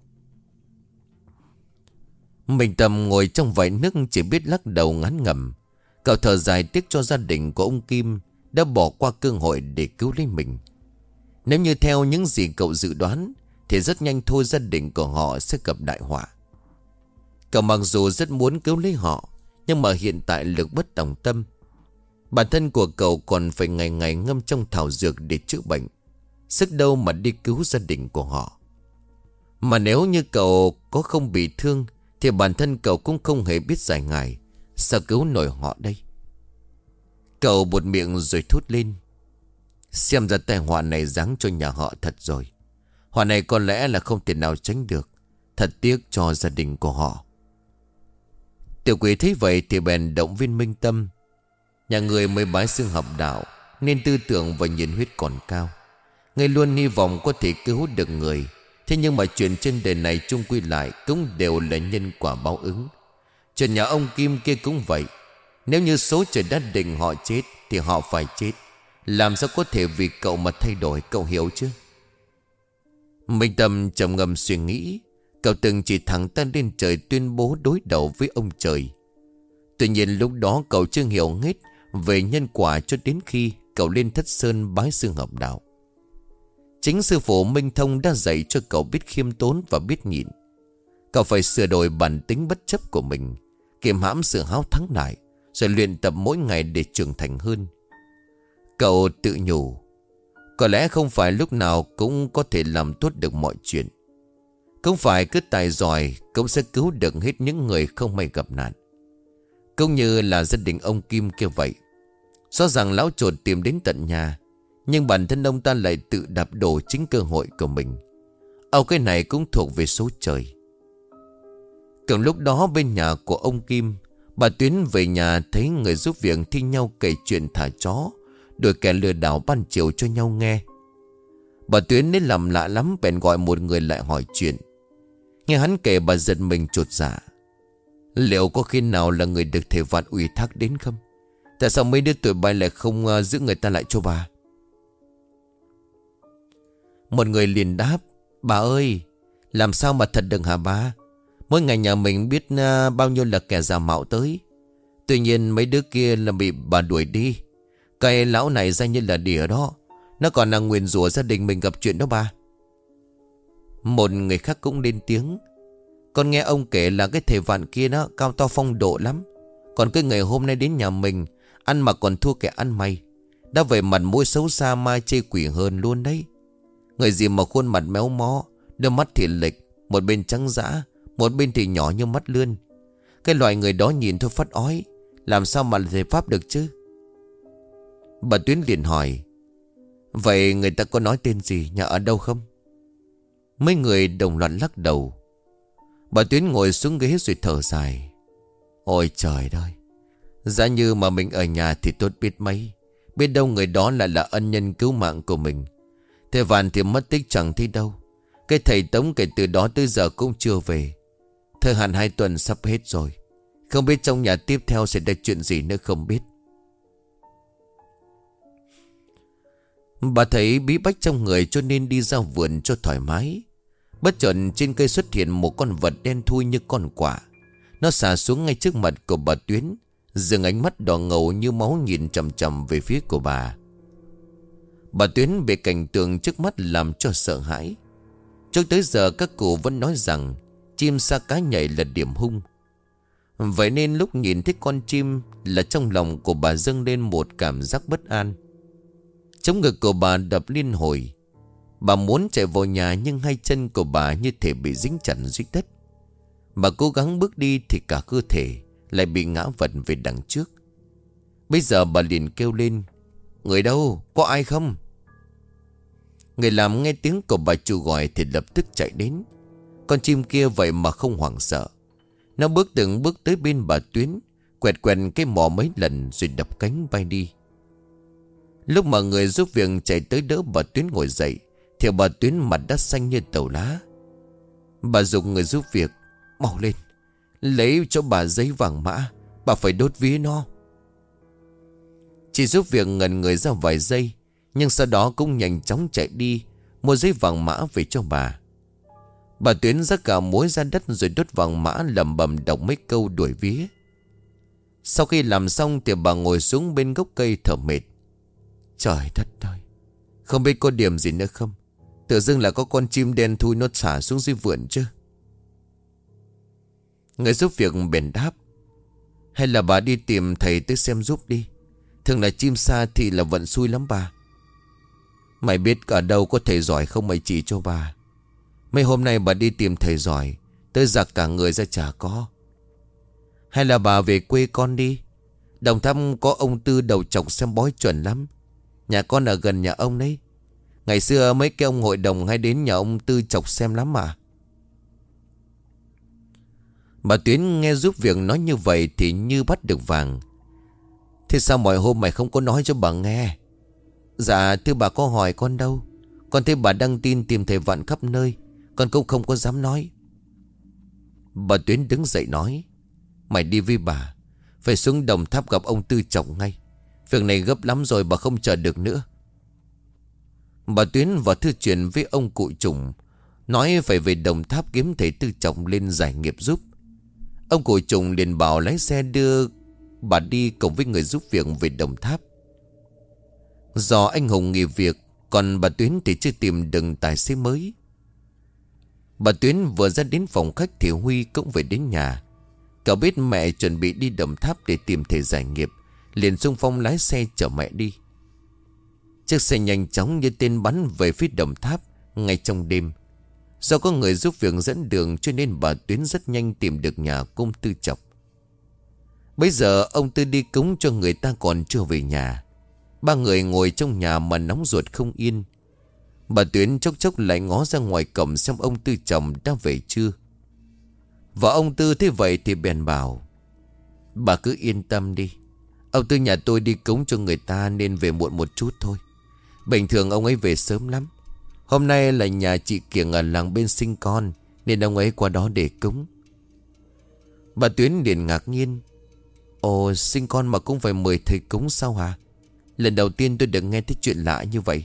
Minh Tâm ngồi trong vại nước chỉ biết lắc đầu ngán ngẩm. Cậu thở dài tiếc cho gia đình của ông Kim đã bỏ qua cơ hội để cứu lấy mình. Nếu như theo những gì cậu dự đoán thì rất nhanh thôi gia đình của họ sẽ gặp đại họa. Cậu mặc dù rất muốn cứu lấy họ, nhưng mà hiện tại lực bất tòng tâm. Bản thân của cậu còn phải ngày ngày ngâm trong thảo dược để chữa bệnh, sức đâu mà đi cứu gia đình của họ. Mà nếu như cậu có không bị thương thì bản thân cậu cũng không hề biết giải ngải, sao cứu nổi họ đây? Cậu buột miệng rồi thốt lên. Xem ra tai họa này giáng cho nhà họ thật rồi. Họa này có lẽ là không thể nào tránh được. Thật tiếc cho gia đình của họ. Tiểu quỷ thấy vậy thì bèn động viên Minh Tâm. Nhà người mới bái xưng học đạo nên tư tưởng và nhiệt huyết còn cao. Ngay luôn hy vọng có thể cứu được người. Thế nhưng mà chuyện trên đời này chung quy lại cũng đều là nhân quả báo ứng. Chuyện nhà ông Kim kia cũng vậy. Nếu như số trời đã định họ chết thì họ phải chết. Làm sao có thể vì cậu mà thay đổi, cậu hiểu chứ? Minh Tâm trầm ngâm suy nghĩ. Cậu từng chỉ thẳng tay lên trời tuyên bố đối đầu với ông trời. Tuy nhiên lúc đó cậu chưa hiểu hết về nhân quả cho đến khi cậu lên Thất Sơn bái sư học đạo. Chính sư phụ Minh Thông đã dạy cho cậu biết khiêm tốn và biết nhịn. Cậu phải sửa đổi bản tính bất chấp của mình, kiềm hãm sự háo thắng lại, rồi luyện tập mỗi ngày để trưởng thành hơn. Cậu tự nhủ, có lẽ không phải lúc nào cũng có thể làm tốt được mọi chuyện. Không phải cứ tài giỏi cũng sẽ cứu được hết những người không may gặp nạn. Cũng như là gia đình ông Kim kia vậy. Rõ ràng lão chuột tìm đến tận nhà, nhưng bản thân ông ta lại tự đạp đổ chính cơ hội của mình. Cái này cũng thuộc về số trời. Cùng lúc đó bên nhà của ông Kim, bà Tuyến về nhà thấy người giúp việc thi nhau kể chuyện thả chó, đuổi kẻ lừa đảo ban chiều cho nhau nghe. Bà Tuyến đến làm lạ lắm, bèn gọi một người lại hỏi chuyện. Nghe hắn kể bà giật mình chột dạ. Liệu có khi nào là người được thầy Vạn ủy thác đến không? Tại sao mấy đứa tuổi bay lại không giữ người ta lại cho bà? Một người liền đáp, bà ơi, làm sao mà thật được hả bà? Mỗi ngày nhà mình biết bao nhiêu là kẻ giả mạo tới. Tuy nhiên mấy đứa kia là bị bà đuổi đi. Cái lão này ra như là đỉa đó. Nó còn là nguyền rủa gia đình mình gặp chuyện đó bà. Một người khác cũng lên tiếng. Con nghe ông kể là cái thầy Vạn kia nó cao to phong độ lắm. Còn cái người hôm nay đến nhà mình ăn mà còn thua kẻ ăn mày. Đã về mặt mũi xấu xa mai chê quỷ hơn luôn đấy. Người gì mà khuôn mặt méo mó, đôi mắt thì lệch, một bên trắng dã, một bên thì nhỏ như mắt lươn. Cái loại người đó nhìn thôi phát ói. Làm sao mà thầy pháp được chứ? Bà Tuyến liền hỏi, vậy người ta có nói tên gì, nhà ở đâu không? Mấy người đồng loạt lắc đầu. Bà Tuyến ngồi xuống ghế rồi thở dài. Ôi trời ơi, giá như mà mình ở nhà thì tốt biết mấy. Biết đâu người đó lại là ân nhân cứu mạng của mình. Thầy Vạn thì mất tích chẳng thấy đâu. Cái thầy Tống kể từ đó tới giờ cũng chưa về. Thời hạn 2 tuần sắp hết rồi. Không biết trong nhà tiếp theo sẽ được chuyện gì nữa không biết. Bà thấy bí bách trong người cho nên đi ra vườn cho thoải mái. Bất chợt trên cây xuất hiện một con vật đen thui như con quạ. Nó xà xuống ngay trước mặt của bà Tuyến, dừng ánh mắt đỏ ngầu như máu nhìn chằm chằm về phía của bà. Bà Tuyến bị cảnh tượng trước mắt làm cho sợ hãi. Cho tới giờ các cụ vẫn nói rằng chim sa cá nhảy là điểm hung. Vậy nên lúc nhìn thấy con chim là trong lòng của bà dâng lên một cảm giác bất an. Chống ngực của bà đập liên hồi. Bà muốn chạy vào nhà nhưng hai chân của bà như thể bị dính chặt dưới đất. Bà cố gắng bước đi thì cả cơ thể lại bị ngã vật về đằng trước. Bây giờ bà liền kêu lên, người đâu, có ai không? Người làm nghe tiếng của bà chủ gọi thì lập tức chạy đến. Con chim kia vậy mà không hoảng sợ. Nó bước từng bước tới bên bà Tuyến, quẹt quẹt cái mỏ mấy lần rồi đập cánh bay đi. Lúc mà người giúp việc chạy tới đỡ bà Tuyến ngồi dậy thì bà Tuyến mặt đã xanh như tàu lá. Bà giục người giúp việc, mau lên, lấy cho bà giấy vàng mã, bà phải đốt vía nó. Chị giúp việc ngẩn người ra vài giây, nhưng sau đó cũng nhanh chóng chạy đi mua giấy vàng mã về cho bà. Bà Tuyến rắc cả muối ra đất rồi đốt vàng mã lẩm bẩm đọc mấy câu đuổi vía. Sau khi làm xong thì bà ngồi xuống bên gốc cây thở mệt. Trời đất ơi, không biết có điểm gì nữa không? Tự dưng là có con chim đen thui nó xả xuống dưới vườn chứ. Người giúp việc bèn đáp, hay là bà đi tìm thầy tới xem giúp đi. Thường là chim sa thì là vận xui lắm bà. Mày biết ở đâu có thầy giỏi không mày chỉ cho bà. Mấy hôm nay bà đi tìm thầy giỏi tới giặc cả người ra chả có. Hay là bà về quê con đi. Đồng Tháp có ông Tư đầu trọc xem bói chuẩn lắm. Nhà con ở gần nhà ông đấy. Ngày xưa mấy cái ông hội đồng hay đến nhà ông Tư chọc xem lắm mà. Bà Tuyến nghe giúp việc nói như vậy thì như bắt được vàng. Thế sao mọi hôm mày không có nói cho bà nghe? Dạ thưa bà, có hỏi con đâu. Con thấy bà đăng tin tìm thầy Vạn khắp nơi, con cũng không có dám nói. Bà Tuyến đứng dậy nói, mày đi với bà, phải xuống Đồng Tháp gặp ông Tư Trọng ngay. Việc này gấp lắm rồi, bà không chờ được nữa. Bà Tuyến vào thư chuyện với ông cụ Trùng, nói phải về Đồng Tháp kiếm thầy Tư Trọng lên giải nghiệp giúp. Ông cụ Trùng liền bảo lái xe đưa bà đi cùng với người giúp việc về Đồng Tháp. Do anh Hùng nghỉ việc, còn bà Tuyến thì chưa tìm được tài xế mới. Bà Tuyến vừa ra đến phòng khách thì Huy cũng về đến nhà. Cậu biết mẹ chuẩn bị đi Đồng Tháp để tìm thầy giải nghiệp, liền xung phong lái xe chở mẹ đi. Chiếc xe nhanh chóng như tên bắn về phía Đồng Tháp ngay trong đêm. Do có người giúp việc dẫn đường cho nên bà Tuyến rất nhanh tìm được nhà của ông Tư Chọc. Bây giờ ông Tư đi cúng cho người ta còn chưa về nhà. Ba người ngồi trong nhà mà nóng ruột không yên. Bà Tuyến chốc chốc lại ngó ra ngoài cổng xem ông Tư chồng đã về chưa. Và ông Tư thấy vậy thì bèn bảo: bà cứ yên tâm đi, ông Tư nhà tôi đi cúng cho người ta nên về muộn một chút thôi. Bình thường ông ấy về sớm lắm. Hôm nay là nhà chị Kiểng ở làng bên sinh con, nên ông ấy qua đó để cúng. Bà Tuyến liền ngạc nhiên: ồ, sinh con mà cũng phải mời thầy cúng sao hả? Lần đầu tiên tôi được nghe thấy chuyện lạ như vậy.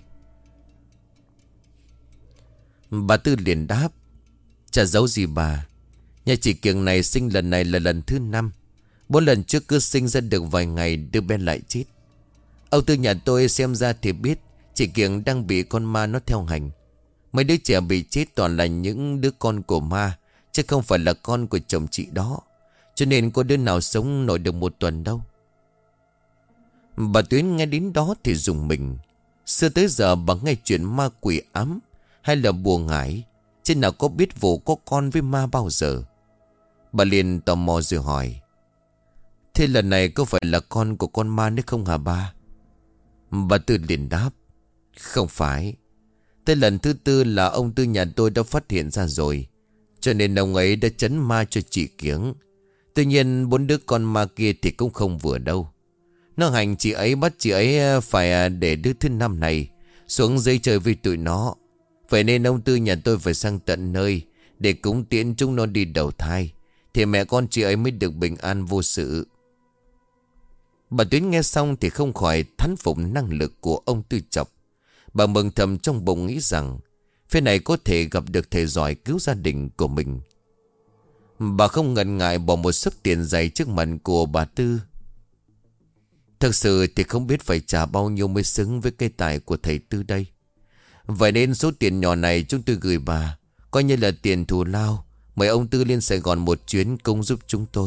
Bà Tư liền đáp: chả giấu gì bà, nhà chị Kiểng này sinh lần này là lần thứ 5. 4 lần trước cứ sinh ra được vài ngày đứa bé lại chết. Ông Tư nhà tôi xem ra thì biết chị Kiểng đang bị con ma nó theo hành. Mấy đứa trẻ bị chết toàn là những đứa con của ma, chứ không phải là con của chồng chị đó. Cho nên có đứa nào sống nổi được 1 tuần đâu. Bà Tuyến nghe đến đó thì rùng mình. Xưa tới giờ bà nghe chuyện ma quỷ ám hay là bùa ngải, chứ nào có biết vụ có con với ma bao giờ. Bà liền tò mò rồi hỏi: thế lần này có phải là con của con ma nữa không hả ba? Bà Tư liền đáp: không phải. Tới lần thứ 4 là ông Tư nhà tôi đã phát hiện ra rồi, cho nên ông ấy đã trấn ma cho chị Kiểng. Tuy nhiên 4 đứa con ma kia thì cũng không vừa đâu. Nó hành chị ấy, bắt chị ấy phải để đứa thứ 5 này xuống dưới chơi với tụi nó. Vậy nên ông Tư nhà tôi phải sang tận nơi để cúng tiễn chúng nó đi đầu thai, thì mẹ con chị ấy mới được bình an vô sự. Bà Tuyến nghe xong thì không khỏi thán phục năng lực của ông Tư Chọc. Bà mừng thầm trong bụng nghĩ rằng phía này có thể gặp được thầy giỏi cứu gia đình của mình. Bà không ngần ngại bỏ một số tiền dày trước mặt của bà Tư. Thực sự thì không biết phải trả bao nhiêu mới xứng với cái tài của thầy Tư đây. Vậy nên số tiền nhỏ này chúng tôi gửi bà, coi như là tiền thù lao, mời ông Tư lên Sài Gòn một chuyến công giúp chúng tôi.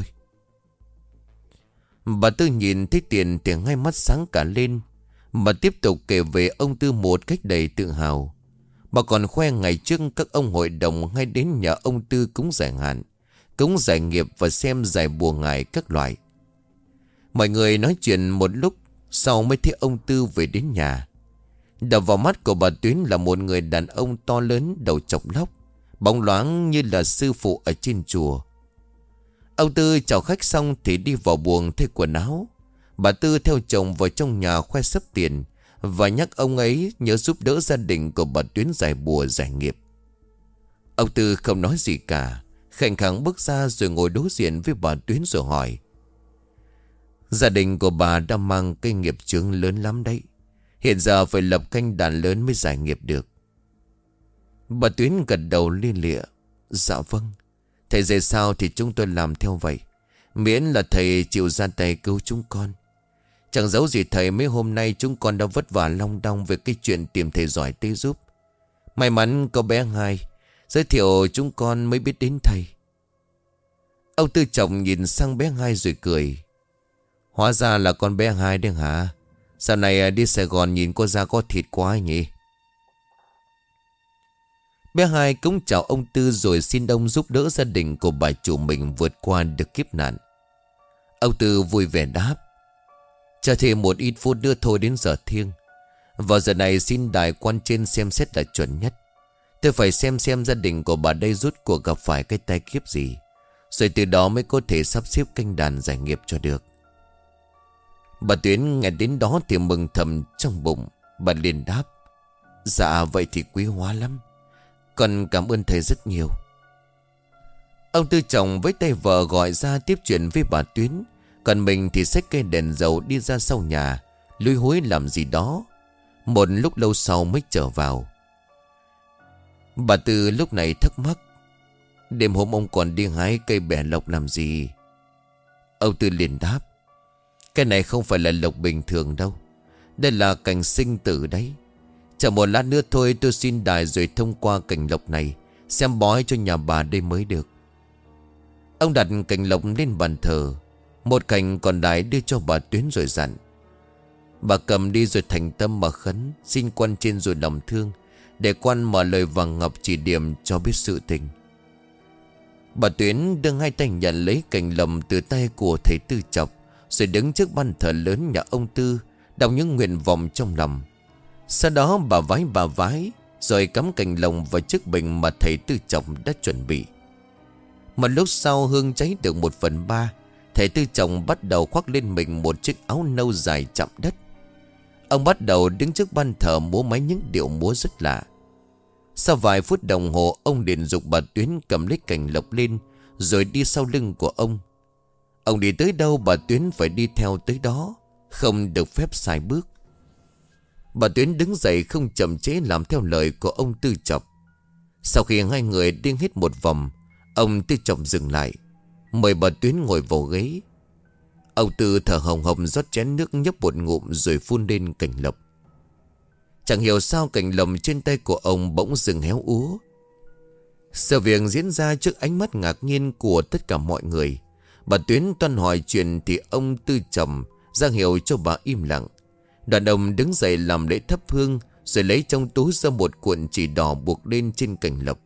Bà Tư nhìn thấy tiền thì ngay mắt sáng cả lên. Bà tiếp tục kể về ông Tư một cách đầy tự hào. Bà còn khoe ngày trước các ông hội đồng hay đến nhà ông Tư cúng giải hạn, cúng giải nghiệp và xem giải bùa ngải các loại. Mọi người nói chuyện một lúc sau mới thấy ông Tư về đến nhà. Đập vào mắt của bà Tuyến là một người đàn ông to lớn, đầu chọc lóc, bóng loáng như là sư phụ ở trên chùa. Ông Tư chào khách xong thì đi vào buồng thay quần áo. Bà Tư theo chồng vào trong nhà khoe sấp tiền và nhắc ông ấy nhớ giúp đỡ gia đình của bà Tuyến giải bùa giải nghiệp. Ông Tư không nói gì cả, khệnh khàng bước ra rồi ngồi đối diện với bà Tuyến rồi hỏi: gia đình của bà đã mang cái nghiệp chướng lớn lắm đấy. Hiện giờ phải lập canh đàn lớn mới giải nghiệp được. Bà Tuyến gật đầu lia lịa: dạ vâng, thầy dạy sao thì chúng tôi làm theo vậy, miễn là thầy chịu ra tay cứu chúng con. Chẳng giấu gì thầy, mấy hôm nay chúng con đã vất vả long đong về cái chuyện tìm thầy giỏi tới giúp. May mắn có bé Hai giới thiệu chúng con mới biết đến thầy. Ông Tư chồng nhìn sang bé Hai rồi cười: hóa ra là con bé Hai đấy hả? Sau này đi Sài Gòn nhìn có da có thịt quá nhỉ. Bé Hai cũng chào ông Tư rồi xin ông giúp đỡ gia đình của bà chủ mình vượt qua được kiếp nạn. Ông Tư vui vẻ đáp: chờ thêm một ít phút nữa thôi đến giờ thiêng. Vào giờ này xin đài quan trên xem xét là chuẩn nhất. Tôi phải xem gia đình của bà đây rốt cuộc gặp phải cái tai kiếp gì, rồi từ đó mới có thể sắp xếp canh đàn giải nghiệp cho được. Bà Tuyến nghe đến đó thì mừng thầm trong bụng. Bà liền đáp: dạ vậy thì quý hóa lắm, con cảm ơn thầy rất nhiều. Ông Tư chồng với tay vợ gọi ra tiếp chuyện với bà Tuyến, còn mình thì xách cây đèn dầu đi ra sau nhà lúi húi làm gì đó. Một lúc lâu sau mới trở vào. Bà Tư lúc này thắc mắc: đêm hôm ông còn đi hái cây bẻ lộc làm gì? Ông Tư liền đáp: cái này không phải là lộc bình thường đâu, đây là cảnh sinh tử đấy. Chờ một lát nữa thôi tôi xin đài rồi thông qua cảnh lộc này xem bói cho nhà bà đây mới được. Ông đặt cành lộc lên bàn thờ, một cành còn lại đưa cho bà Tuyến rồi dặn: bà cầm đi rồi thành tâm mà khấn, xin quan trên rồi lòng thương, để quan mở lời vàng ngọc chỉ điểm cho biết sự tình. Bà Tuyến đưa hai tay nhận lấy cành lộc từ tay của thầy Tư Chọc, rồi đứng trước ban thờ lớn nhà ông Tư, đọc những nguyện vọng trong lòng. Sau đó bà vái, rồi cắm cành lộc vào chiếc bình mà thầy Tư Chọc đã chuẩn bị. Một lúc sau hương cháy được 1/3, thầy Tư Chọc bắt đầu khoác lên mình một chiếc áo nâu dài chạm đất. Ông bắt đầu đứng trước ban thờ múa máy những điệu múa rất lạ. Sau vài phút đồng hồ, ông liền giục bà Tuyến cầm lấy cành lộc lên, rồi đi sau lưng của ông. Ông đi tới đâu bà Tuyến phải đi theo tới đó, không được phép sai bước. Bà Tuyến đứng dậy không chậm trễ làm theo lời của ông Tư Chọc. Sau khi hai người đi hết một vòng, ông Tư Chọc dừng lại, mời bà Tuyến ngồi vào ghế. Ông Tư thở hồng hồng rót chén nước nhấp một ngụm rồi phun lên cành lộc. Chẳng hiểu sao cành lộc trên tay của ông bỗng dừng héo úa. Sự việc diễn ra trước ánh mắt ngạc nhiên của tất cả mọi người. Bà Tuyến toan hỏi chuyện thì ông Tư Chọc ra hiệu cho bà im lặng. Đoàn ông đứng dậy làm lễ thắp hương, rồi lấy trong túi ra một cuộn chỉ đỏ buộc lên trên cành lộc.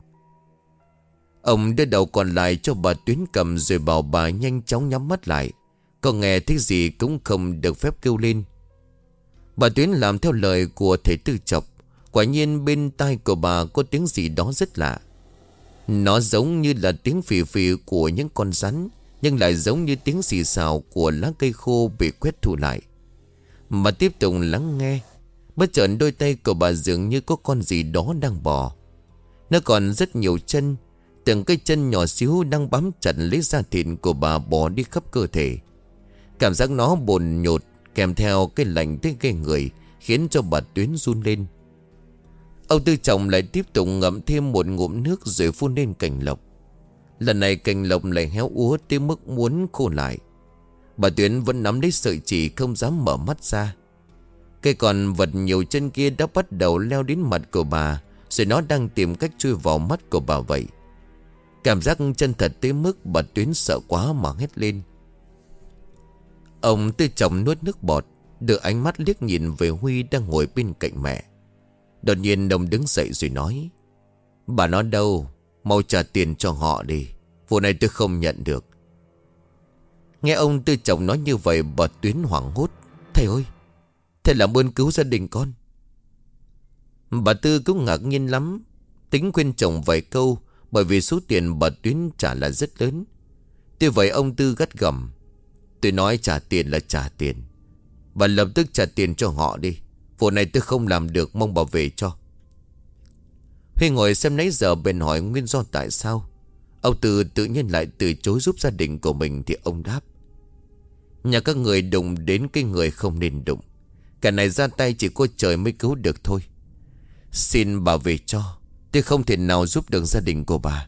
Ông đưa đầu còn lại cho bà Tuyến cầm, rồi bảo bà nhanh chóng nhắm mắt lại. Có nghe thấy gì cũng không được phép kêu lên. Bà Tuyến làm theo lời của thầy Tư Chọc. Quả nhiên bên tai của bà có tiếng gì đó rất lạ. Nó giống như là tiếng phì phì của những con rắn, nhưng lại giống như tiếng xì xào của lá cây khô bị quét thù lại. Mà tiếp tục lắng nghe, bất chợt đôi tay của bà dường như có con gì đó đang bò. Nó còn rất nhiều chân, từng cái chân nhỏ xíu đang bám chặt lấy da thịt của bà bò đi khắp cơ thể. Cảm giác nó bồn nhột kèm theo cái lạnh tới ghê người, khiến cho bà Tuyến run lên. Ông Tư Chọc lại tiếp tục ngậm thêm một ngụm nước rồi phun lên cành lộc. Lần này cành lộc lại héo úa tới mức muốn khô lại. Bà Tuyến vẫn nắm lấy sợi chỉ không dám mở mắt ra. Cây con vật nhiều chân kia đã bắt đầu leo đến mặt của bà, rồi nó đang tìm cách chui vào mắt của bà vậy. Cảm giác chân thật tới mức bà Tuyến sợ quá mà hét lên. Ông Tư Chọc nuốt nước bọt, đưa ánh mắt liếc nhìn về Huy đang ngồi bên cạnh mẹ. Đột nhiên ông đứng dậy rồi nói: bà nói đâu, mau trả tiền cho họ đi, vụ này tôi không nhận được. Nghe ông Tư Chọc nói như vậy, bà Tuyến hoảng hốt: thầy ơi, thầy làm ơn cứu gia đình con. Bà Tư cũng ngạc nhiên lắm, tính khuyên chồng vài câu, bởi vì số tiền bà Tuyến trả là rất lớn. Tuy vậy ông Tư gắt gỏng: tôi nói trả tiền là trả tiền, bà lập tức trả tiền cho họ đi, vụ này tôi không làm được, mong bà về cho. Huy ngồi xem nãy giờ bèn hỏi nguyên do tại sao. Ông Tư tự nhiên lại từ chối giúp gia đình của mình thì ông đáp: nhà các người đụng đến cái người không nên đụng, cả này ra tay chỉ có trời mới cứu được thôi. Xin bà về cho, tôi không thể nào giúp được gia đình của bà.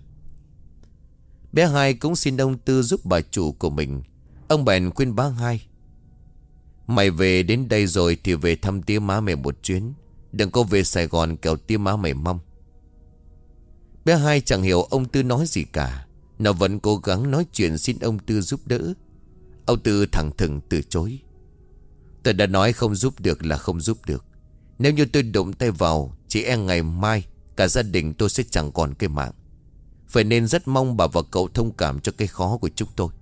Bé Hai cũng xin ông Tư giúp bà chủ của mình. Ông bèn khuyên bác Hai: mày về đến đây rồi thì về thăm tía má mày một chuyến, đừng có về Sài Gòn kẻo tía má mày mong. Bé Hai chẳng hiểu ông Tư nói gì cả. Nó vẫn cố gắng nói chuyện xin ông Tư giúp đỡ. Ông Tư thẳng thừng từ chối: tôi đã nói không giúp được là không giúp được. Nếu như tôi đụng tay vào, chỉ e ngày mai cả gia đình tôi sẽ chẳng còn cái mạng. Vậy nên rất mong bà và cậu thông cảm cho cái khó của chúng tôi.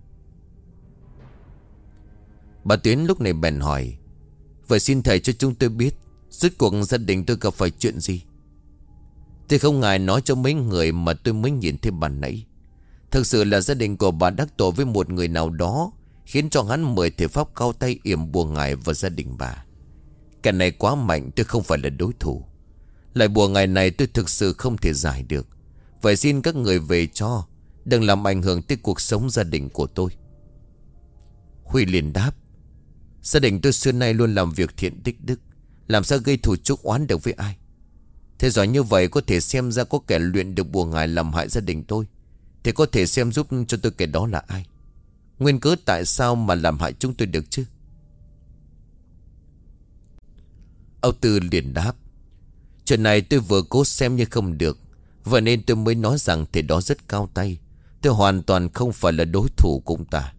Bà Tuyến lúc này bèn hỏi: vậy xin thầy cho chúng tôi biết, rốt cuộc gia đình tôi gặp phải chuyện gì? Tôi không ngại nói cho mấy người mà tôi mới nhìn thấy bà nãy. Thực sự là gia đình của bà đắc tội với một người nào đó, khiến cho hắn mời thể pháp cao tay yểm bùa ngài vào gia đình bà. Cái này quá mạnh, tôi không phải là đối thủ. Lại bùa ngài này tôi thực sự không thể giải được. Vậy xin các người về cho, đừng làm ảnh hưởng tới cuộc sống gia đình của tôi. Huy liền đáp: gia đình tôi xưa nay luôn làm việc thiện tích đức, làm sao gây thù chuốc oán được với ai. Thế giỏi như vậy có thể xem ra có kẻ luyện được bùa ngài làm hại gia đình tôi, thì có thể xem giúp cho tôi kẻ đó là ai. Nguyên cớ tại sao mà làm hại chúng tôi được chứ? Ông Tư liền đáp: chuyện này tôi vừa cố xem nhưng không được, vậy nên tôi mới nói rằng thầy đó rất cao tay. Tôi hoàn toàn không phải là đối thủ của ông ta.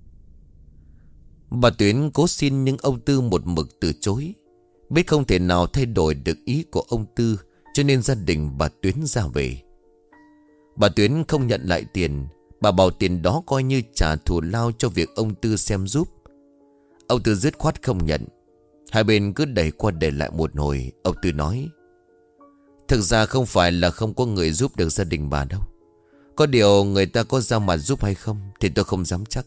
Bà Tuyến cố xin nhưng ông Tư một mực từ chối. Biết không thể nào thay đổi được ý của ông Tư, cho nên gia đình bà Tuyến ra về. Bà Tuyến không nhận lại tiền. Bà bảo tiền đó coi như trả thù lao cho việc ông Tư xem giúp. Ông Tư dứt khoát không nhận. Hai bên cứ đẩy qua đẩy lại một hồi. Ông Tư nói: thực ra không phải là không có người giúp được gia đình bà đâu. Có điều người ta có ra mặt giúp hay không thì tôi không dám chắc.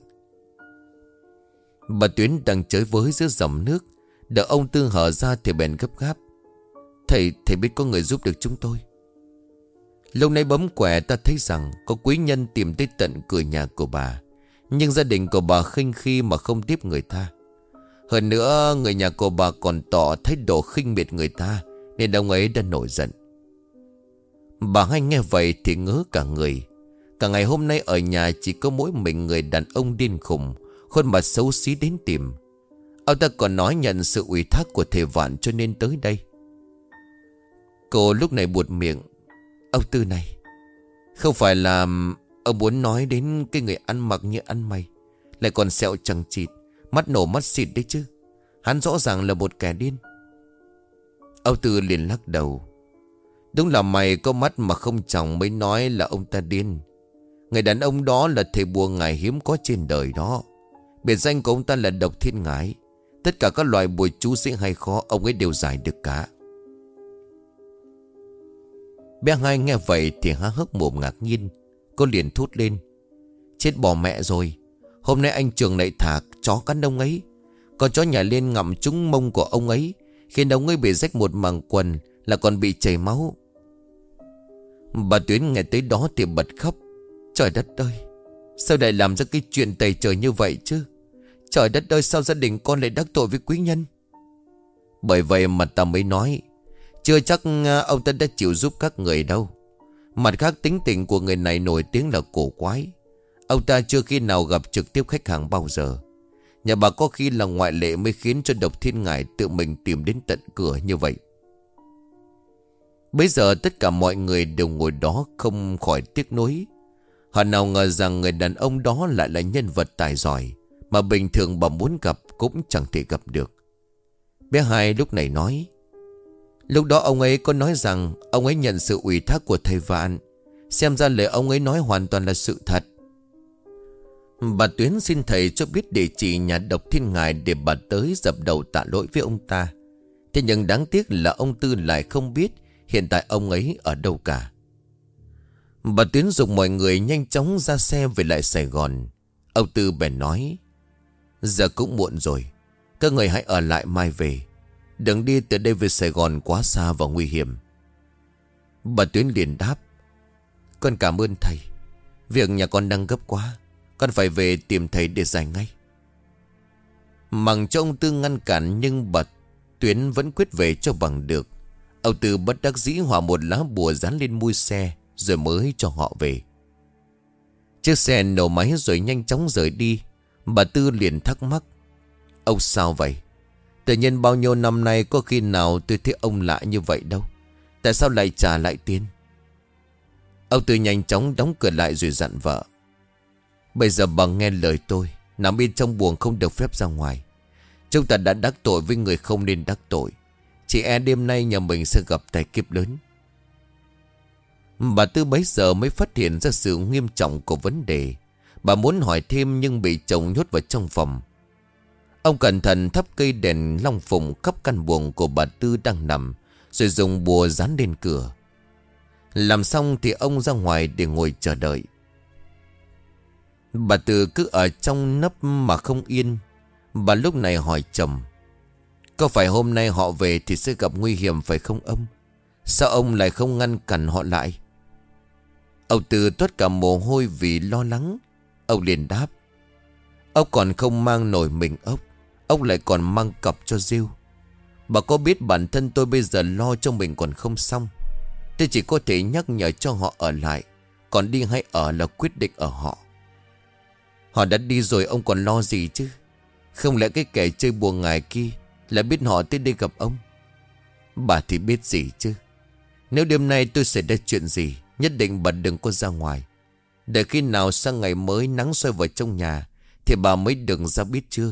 Bà Tuyến đang chới với giữa dòng nước. Đợi ông Tư hở ra thì bèn gấp gáp: Thầy biết có người giúp được chúng tôi. Lâu nay bấm quẻ ta thấy rằng có quý nhân tìm tới tận cửa nhà của bà, nhưng gia đình của bà khinh khi mà không tiếp người ta. Hơn nữa người nhà của bà còn tỏ thái độ khinh miệt người ta, nên ông ấy đã nổi giận. Bà Hai nghe vậy thì ngớ cả người. Cả ngày hôm nay ở nhà chỉ có mỗi mình người đàn ông điên khùng, khuôn mặt xấu xí đến tìm. Ông ta còn nói nhận sự ủy thác của thầy Vạn cho nên tới đây. Cô lúc này buột miệng: ông Tư này, không phải là ông muốn nói đến cái người ăn mặc như ăn mày, lại còn sẹo chằng chịt, mắt nổ mắt xịt đấy chứ. Hắn rõ ràng là một kẻ điên. Ông Tư liền lắc đầu: đúng là mày có mắt mà không tròng mới nói là ông ta điên. Người đàn ông đó là thầy bùa ngải hiếm có trên đời đó. Biệt danh của ông ta là Độc Thiên Ngải. Tất cả các loại bùa chú sĩ hay khó ông ấy đều giải được cả. Bé Hai nghe vậy thì há hốc mồm ngạc nhiên. Cô liền thốt lên: chết bỏ mẹ rồi. Hôm nay anh Trường lại thả chó cắn ông ấy. Con chó nhảy lên ngậm trúng mông của ông ấy, khiến ông ấy bị rách một màng quần, là còn bị chảy máu. Bà Tuyến nghe tới đó thì bật khóc: trời đất ơi, sao lại làm ra cái chuyện tày trời như vậy chứ? Trời đất ơi, sao gia đình con lại đắc tội với quý nhân? Bởi vậy mà ta mới nói, chưa chắc ông ta đã chịu giúp các người đâu. Mặt khác tính tình của người này nổi tiếng là cổ quái. Ông ta chưa khi nào gặp trực tiếp khách hàng bao giờ. Nhà bà có khi là ngoại lệ mới khiến cho Độc Thiên Ngải tự mình tìm đến tận cửa như vậy. Bây giờ tất cả mọi người đều ngồi đó không khỏi tiếc nuối. Họ nào ngờ rằng người đàn ông đó lại là nhân vật tài giỏi mà bình thường bà muốn gặp cũng chẳng thể gặp được. Bé Hai lúc này nói: lúc đó ông ấy có nói rằng ông ấy nhận sự ủy thác của thầy Vạn. Xem ra lời ông ấy nói hoàn toàn là sự thật. Bà Tuyến xin thầy cho biết địa chỉ nhà Độc Thiên Ngải để bà tới dập đầu tạ lỗi với ông ta. Thế nhưng đáng tiếc là ông Tư lại không biết hiện tại ông ấy ở đâu cả. Bà Tuyến dục mọi người nhanh chóng ra xe về lại Sài Gòn. Ông Tư bèn nói: giờ cũng muộn rồi, các người hãy ở lại mai về. Đừng đi từ đây về Sài Gòn quá xa và nguy hiểm. Bà Tuyến liền đáp: con cảm ơn thầy. Việc nhà con đang gấp quá, con phải về tìm thầy để giải ngay. Mặc cho ông Tư ngăn cản nhưng bà Tuyến vẫn quyết về cho bằng được. Ông Tư bất đắc dĩ hòa một lá bùa dán lên mui xe rồi mới cho họ về. Chiếc xe nổ máy rồi nhanh chóng rời đi. Bà Tư liền thắc mắc: ông sao vậy? Tự nhiên bao nhiêu năm nay có khi nào tôi thấy ông lạ như vậy đâu. Tại sao lại trả lại tiền? Ông Tư nhanh chóng đóng cửa lại rồi dặn vợ: bây giờ bà nghe lời tôi, nằm bên trong buồng không được phép ra ngoài. Chúng ta đã đắc tội với người không nên đắc tội. Chỉ e đêm nay nhà mình sẽ gặp tai kiếp lớn. Bà Tư bấy giờ mới phát hiện ra sự nghiêm trọng của vấn đề. Bà muốn hỏi thêm nhưng bị chồng nhốt vào trong phòng. Ông cẩn thận thắp cây đèn long phụng khắp căn buồng của bà Tư đang nằm, rồi dùng bùa dán lên cửa. Làm xong thì ông ra ngoài để ngồi chờ đợi. Bà Tư cứ ở trong nấp mà không yên. Bà lúc này hỏi chồng: có phải hôm nay họ về thì sẽ gặp nguy hiểm phải không ông? Sao ông lại không ngăn cản họ lại? Ông Tư toát cả mồ hôi vì lo lắng. Ông liền đáp: ông còn không mang nổi mình ốc, ông lại còn mang cặp cho Diêu. Bà có biết bản thân tôi bây giờ lo cho mình còn không xong. Tôi chỉ có thể nhắc nhở cho họ ở lại, còn đi hay ở là quyết định ở họ. Họ đã đi rồi ông còn lo gì chứ? Không lẽ cái kẻ chơi bùa ngải kia là biết họ tới đây gặp ông? Bà thì biết gì chứ? Nếu đêm nay tôi xảy ra chuyện gì, nhất định bà đừng có ra ngoài. Để khi nào sang ngày mới nắng soi vào trong nhà thì bà mới đừng ra biết chưa?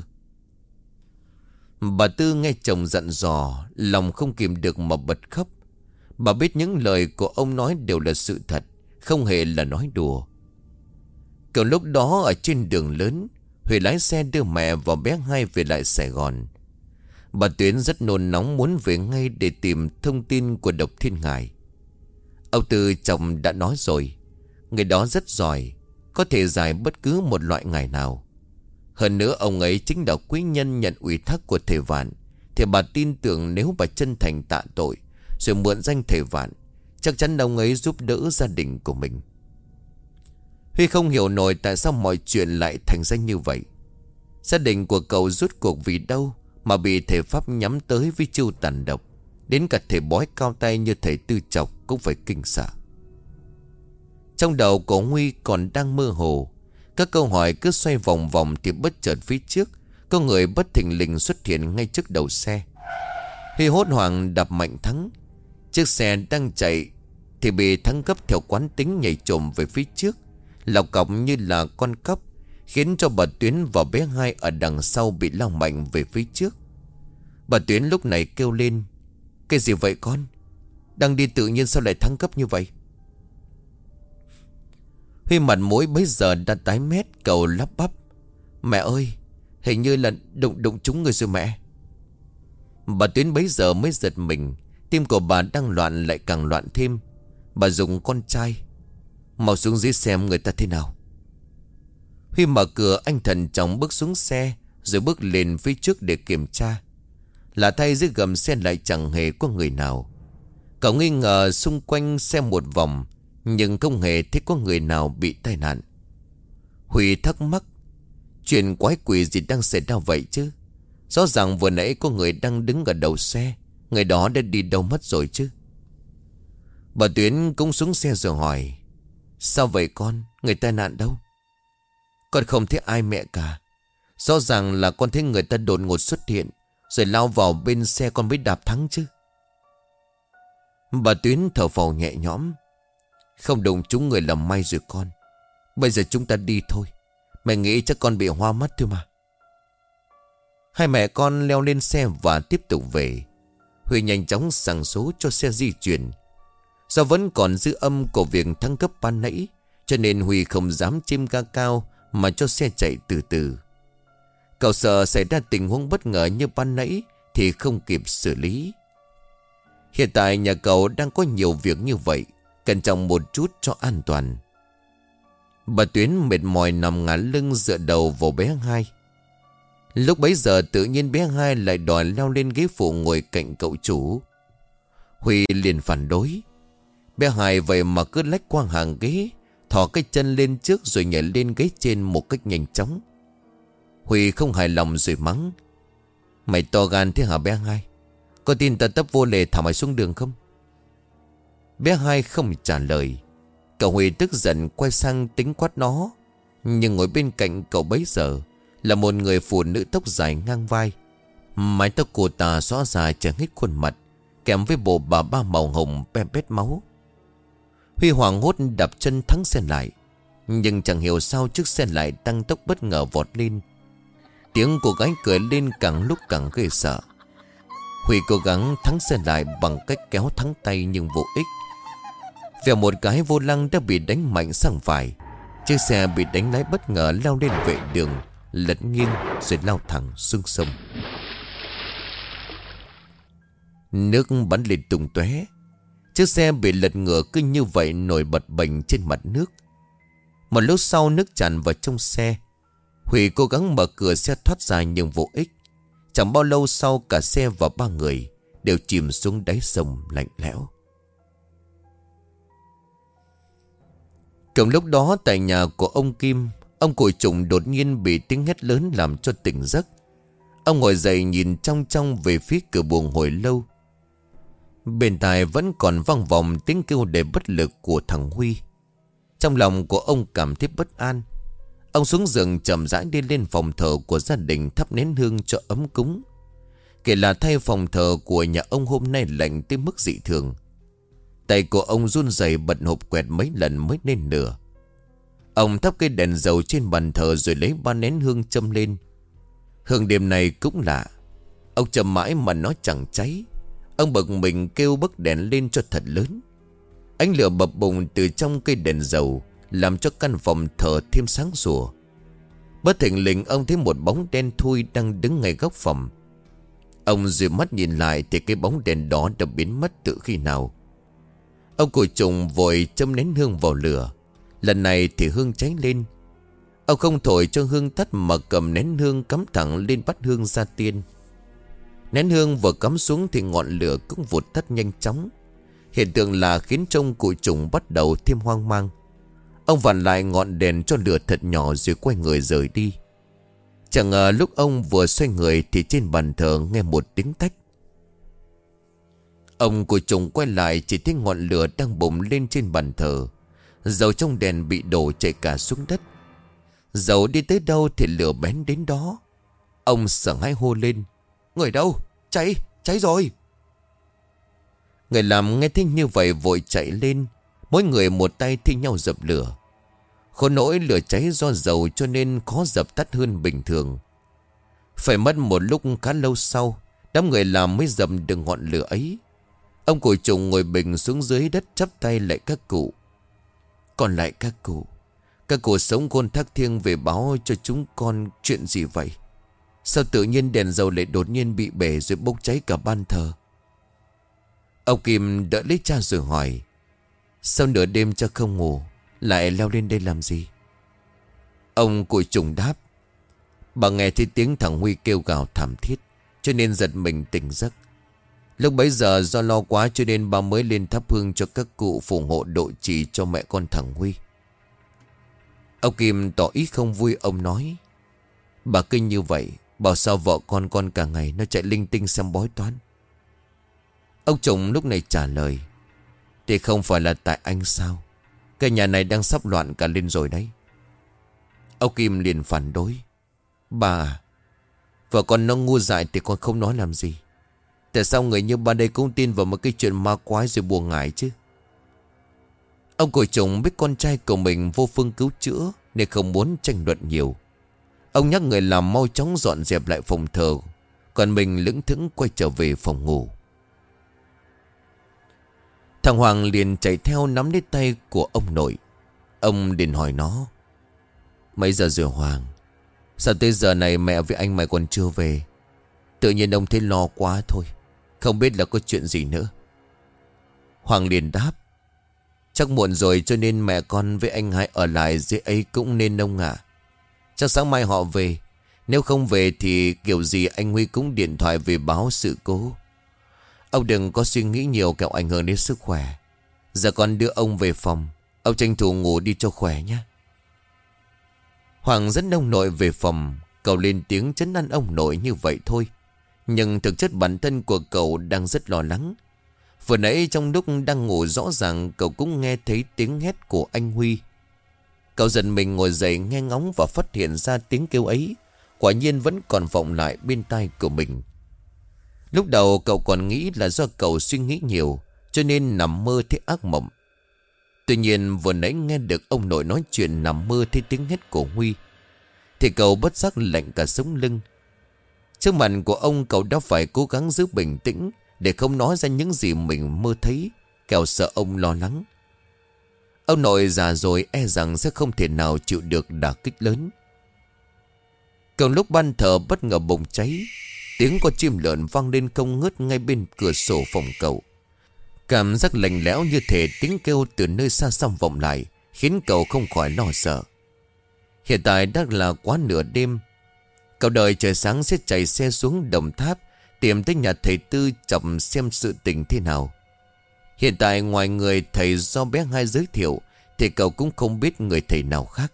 Bà Tư nghe chồng dặn dò, lòng không kìm được mà bật khóc. Bà biết những lời của ông nói đều là sự thật, không hề là nói đùa. Cậu lúc đó ở trên đường lớn, Huy lái xe đưa mẹ và bé Hai về lại Sài Gòn. Bà Tuyến rất nôn nóng muốn về ngay để tìm thông tin của Độc Thiên Ngài. Ông Tư chồng đã nói rồi, người đó rất giỏi, có thể giải bất cứ một loại ngài nào. Hơn nữa ông ấy chính là quý nhân nhận ủy thác của thầy Vạn, thì bà tin tưởng nếu bà chân thành tạ tội rồi mượn danh thầy Vạn, chắc chắn ông ấy giúp đỡ gia đình của mình. Huy không hiểu nổi tại sao mọi chuyện lại thành ra như vậy. Gia đình của cậu rốt cuộc vì đâu mà bị thầy Pháp nhắm tới với chiêu tàn độc. Đến cả thầy bói cao tay như thầy Tư Chọc cũng phải kinh sợ. Trong đầu của Huy còn đang mơ hồ. Các câu hỏi cứ xoay vòng vòng thì bất chợt phía trước có người bất thình lình xuất hiện ngay trước đầu xe. Huy hốt hoảng đạp mạnh thắng. Chiếc xe đang chạy thì bị Thắng gấp theo quán tính nhảy trồm về phía trước, lọc cọc như là con cóc, khiến cho bà Tuyến và bé Hai ở đằng sau bị lao mạnh về phía trước. Bà Tuyến lúc này kêu lên: "Cái gì vậy con? Đang đi tự nhiên sao lại thắng gấp như vậy?" Huy mặt mũi bấy giờ đã tái mét, cậu lắp bắp: "Mẹ ơi, hình như là đụng trúng người rồi mẹ." Bà Tuyến bấy giờ mới giật mình. Tim của bà đang loạn lại càng loạn thêm. Bà dùng con trai: "Mau xuống dưới xem người ta thế nào." Huy mở cửa, anh thần chồng bước xuống xe rồi bước lên phía trước để kiểm tra. Lạ thay dưới gầm xe lại chẳng hề có người nào. Cậu nghi ngờ xung quanh xe một vòng, nhưng không hề thấy có người nào bị tai nạn. Huy thắc mắc, chuyện quái quỷ gì đang xảy ra vậy chứ? Rõ ràng vừa nãy có người đang đứng ở đầu xe. Người đó đã đi đâu mất rồi chứ? Bà Tuyến cũng xuống xe rồi hỏi: "Sao vậy con? Người tai nạn đâu?" "Con không thấy ai mẹ cả. Rõ ràng là con thấy người ta đột ngột xuất hiện rồi lao vào bên xe con mới đạp thắng chứ." Bà Tuyến thở phào nhẹ nhõm: "Không đụng trúng người là may rồi con. Bây giờ chúng ta đi thôi. Mẹ nghĩ chắc con bị hoa mắt thôi mà." Hai mẹ con leo lên xe và tiếp tục về. Huy nhanh chóng sàng số cho xe di chuyển. Do vẫn còn dư âm của việc thăng cấp ban nãy, cho nên Huy không dám chêm ga cao mà cho xe chạy từ từ. Cậu sợ xảy ra tình huống bất ngờ như ban nãy thì không kịp xử lý. Hiện tại nhà cậu đang có nhiều việc như vậy, cẩn trọng một chút cho an toàn. Bà Tuyến mệt mỏi nằm ngả lưng dựa đầu vào bé Hai. Lúc bấy giờ tự nhiên bé Hai lại đòi leo lên ghế phụ ngồi cạnh cậu chủ. Huy liền phản đối. Bé Hai vậy mà cứ lách qua hàng ghế, thò cái chân lên trước rồi nhảy lên ghế trên một cách nhanh chóng. Huy không hài lòng rồi mắng: "Mày to gan thế hả bé Hai? Có tin ta tấp vô lề thả mày xuống đường không?" Bé Hai không trả lời. Cậu Huy tức giận quay sang tính quát nó. Nhưng ngồi bên cạnh cậu bấy giờ là một người phụ nữ tóc dài ngang vai. Mái tóc cô ta xõa dài che hết khuôn mặt, kèm với bộ bà ba màu hồng be bét máu. Huy hoảng hốt đạp chân thắng xe lại. Nhưng chẳng hiểu sao chiếc xe lại tăng tốc bất ngờ vọt lên. Tiếng cô gái cười lên càng lúc càng ghê sợ. Huy cố gắng thắng xe lại bằng cách kéo thắng tay nhưng vô ích. Vèo một cái vô lăng đã bị đánh mạnh sang phải. Chiếc xe bị đánh lái bất ngờ lao lên vệ đường, lật nghiêng rồi lao thẳng xuống sông. Nước bắn lên tung tóe. Chiếc xe bị lật ngửa cứ như vậy nổi bật bềnh trên mặt nước. Một lúc sau nước tràn vào trong xe. Huy cố gắng mở cửa xe thoát ra nhưng vô ích. Chẳng bao lâu sau cả xe và ba người đều chìm xuống đáy sông lạnh lẽo. Cùng lúc đó tại nhà của ông Kim, ông Cùi Trùng đột nhiên bị tiếng hét lớn làm cho tỉnh giấc. Ông ngồi dậy nhìn trong trong về phía cửa buồng hồi lâu. Bên tai vẫn còn vang vọng tiếng kêu đầy bất lực của thằng Huy. Trong lòng của ông cảm thấy bất an. Ông xuống giường chậm rãi đi lên phòng thờ của gia đình thắp nén hương cho ấm cúng. Kể là thay phòng thờ của nhà ông hôm nay lạnh tới mức dị thường. Tay của ông run rẩy bật hộp quẹt mấy lần mới lên lửa. Ông thắp cây đèn dầu trên bàn thờ rồi lấy 3 nén hương châm lên. Hương đêm này cũng lạ. Ông châm mãi mà nó chẳng cháy. Ông bực mình kêu bấc đèn lên cho thật lớn. Ánh lửa bập bùng từ trong cây đèn dầu làm cho căn phòng thờ thêm sáng sủa. Bất thình lình ông thấy một bóng đen thui đang đứng ngay góc phòng. Ông dụi mắt nhìn lại thì cái bóng đèn đó đã biến mất từ khi nào. Ông cùi trùng vội châm nén hương vào lửa. Lần này thì hương cháy lên. Ông không thổi cho hương tắt mà cầm nén hương cắm thẳng lên bát hương gia tiên. Nén hương vừa cắm xuống thì ngọn lửa cũng vụt tắt nhanh chóng. Hiện tượng là khiến trông cùi trùng bắt đầu thêm hoang mang. Ông vặn lại ngọn đèn cho lửa thật nhỏ rồi quay người rời đi. Chẳng ngờ lúc ông vừa xoay người thì trên bàn thờ nghe một tiếng tách. Ông cùi trùng quay lại chỉ thấy ngọn lửa đang bùng lên trên bàn thờ. Dầu trong đèn bị đổ chảy cả xuống đất. Dầu đi tới đâu thì lửa bén đến đó. Ông sợ hãi hô lên: "Người đâu? Cháy, cháy rồi!" Người làm nghe thấy như vậy vội chạy lên. Mỗi người một tay thi nhau dập lửa. Khổ nỗi lửa cháy do dầu cho nên khó dập tắt hơn bình thường. Phải mất một lúc khá lâu sau, đám người làm mới dập được ngọn lửa ấy. Ông cùi trùng ngồi bình xuống dưới đất chắp tay lại các cụ: "Còn lại các cụ sống khôn thác thiêng về báo cho chúng con chuyện gì vậy? Sao tự nhiên đèn dầu lại đột nhiên bị bể rồi bốc cháy cả ban thờ?" Ông Kim đỡ lấy cha rồi hỏi: "Sao nửa đêm cha không ngủ lại leo lên đây làm gì?" Ông cùi trùng đáp: "Bà nghe thấy tiếng thằng Huy kêu gào thảm thiết cho nên giật mình tỉnh giấc. Lúc bấy giờ do lo quá cho nên bà mới lên thắp hương cho các cụ phù hộ độ trì cho mẹ con thằng Huy." Ông Kim tỏ ý không vui. Ông nói: "Bà cứ như vậy bảo sao vợ con cả ngày nó chạy linh tinh xem bói toán?" Ông chồng lúc này trả lời: "Thì không phải là tại anh sao? Cái nhà này đang sắp loạn cả lên rồi đấy." Ông Kim liền phản đối: "Bà, vợ con nó ngu dại thì con không nói làm gì. Tại sao người như bà đây cũng tin vào một cái chuyện ma quái rồi buồn ngại chứ?" Ông cùi trùng biết con trai của mình vô phương cứu chữa nên không muốn tranh luận nhiều. Ông nhắc người làm mau chóng dọn dẹp lại phòng thờ, còn mình lững thững quay trở về phòng ngủ. Thằng Hoàng liền chạy theo nắm lấy tay của ông nội. Ông liền hỏi nó: "Mấy giờ rồi Hoàng? Sao tới giờ này mẹ với anh mày còn chưa về? Tự nhiên ông thấy lo quá thôi, không biết là có chuyện gì nữa." Hoàng liền đáp: "Chắc muộn rồi cho nên mẹ con với anh hai ở lại dưới ấy cũng nên ông ạ. Chắc sáng mai họ về. Nếu không về thì kiểu gì anh Huy cũng điện thoại về báo sự cố. Ông đừng có suy nghĩ nhiều kẻo ảnh hưởng đến sức khỏe. Giờ con đưa ông về phòng. Ông tranh thủ ngủ đi cho khỏe nhé." Hoàng dẫn ông nội về phòng. Cậu lên tiếng trấn an ông nội như vậy thôi, nhưng thực chất bản thân của cậu đang rất lo lắng. Vừa nãy trong lúc đang ngủ rõ ràng cậu cũng nghe thấy tiếng hét của anh Huy. Cậu giật mình ngồi dậy nghe ngóng và phát hiện ra tiếng kêu ấy quả nhiên vẫn còn vọng lại bên tai của mình. Lúc đầu cậu còn nghĩ là do cậu suy nghĩ nhiều cho nên nằm mơ thấy ác mộng. Tuy nhiên vừa nãy nghe được ông nội nói chuyện nằm mơ thấy tiếng hét của Huy thì cậu bất giác lạnh cả sống lưng. Trước mặt của ông cậu đã phải cố gắng giữ bình tĩnh để không nói ra những gì mình mơ thấy, kẻo sợ ông lo lắng. Ông nội già rồi e rằng sẽ không thể nào chịu được đả kích lớn. Cùng lúc ban thờ bất ngờ bùng cháy, tiếng con chim lợn vang lên không ngớt ngay bên cửa sổ phòng cậu. Cảm giác lạnh lẽo như thể tiếng kêu từ nơi xa xăm vọng lại khiến cậu không khỏi lo sợ. Hiện tại đã là quá nửa đêm. Cậu đợi trời sáng sẽ chạy xe xuống Đồng Tháp tìm tới nhà thầy Tư chậm xem sự tình thế nào. Hiện tại ngoài người thầy do bé Hai giới thiệu thì cậu cũng không biết người thầy nào khác.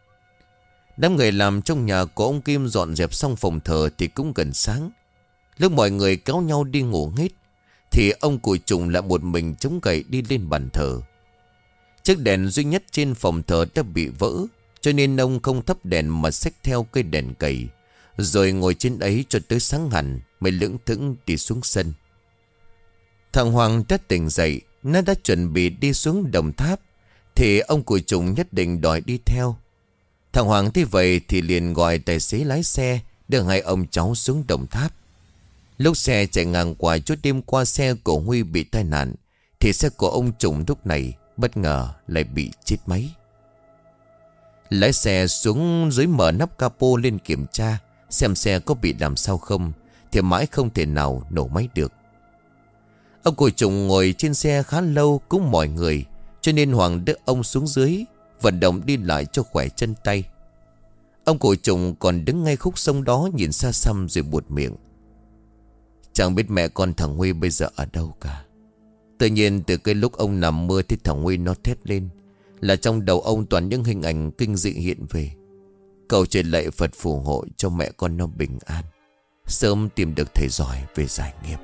Đám người làm trong nhà của ông Kim dọn dẹp xong phòng thờ thì cũng gần sáng. Lúc mọi người kéo nhau đi ngủ hết thì ông cùi trùng lại một mình chống gậy đi lên bàn thờ. Chiếc đèn duy nhất trên phòng thờ đã bị vỡ, cho nên ông không thắp đèn mà xách theo cây đèn cầy, rồi ngồi trên ấy cho tới sáng hẳn mới lững thững đi xuống sân. Thằng Hoàng đã tỉnh dậy, nó đã chuẩn bị đi xuống Đồng Tháp thì ông của Trùng nhất định đòi đi theo. Thằng Hoàng thấy vậy thì liền gọi tài xế lái xe đưa hai ông cháu xuống Đồng Tháp. Lúc xe chạy ngang qua chỗ đêm qua xe của Huy bị tai nạn, thì xe của ông Trùng lúc này bất ngờ lại bị chết máy. Lái xe xuống dưới mở nắp capo lên kiểm tra xem xe có bị làm sao không, thì mãi không thể nào nổ máy được. Ông của Trùng ngồi trên xe khá lâu cũng mỏi người, cho nên Hoàng đưa ông xuống dưới vận động đi lại cho khỏe chân tay. Ông của Trùng còn đứng ngay khúc sông đó nhìn xa xăm rồi buột miệng: Chẳng biết mẹ con thằng Huy bây giờ ở đâu cả. Tự nhiên từ cái lúc ông nằm mơ thì thằng Huy nó thét lên, là trong đầu ông toàn những hình ảnh kinh dị hiện về. Cầu trời lạy Phật phù hộ cho mẹ con nó bình an, sớm tìm được thầy giỏi về giải nghiệp.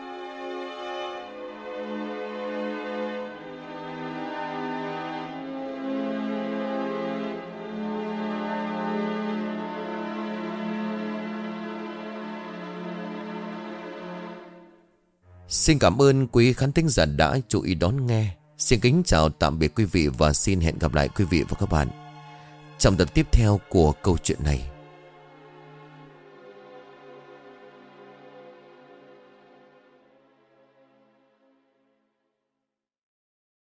Xin cảm ơn quý khán thính giả đã chú ý đón nghe. Xin kính chào tạm biệt quý vị và xin hẹn gặp lại quý vị và các bạn trong tập tiếp theo của câu chuyện này.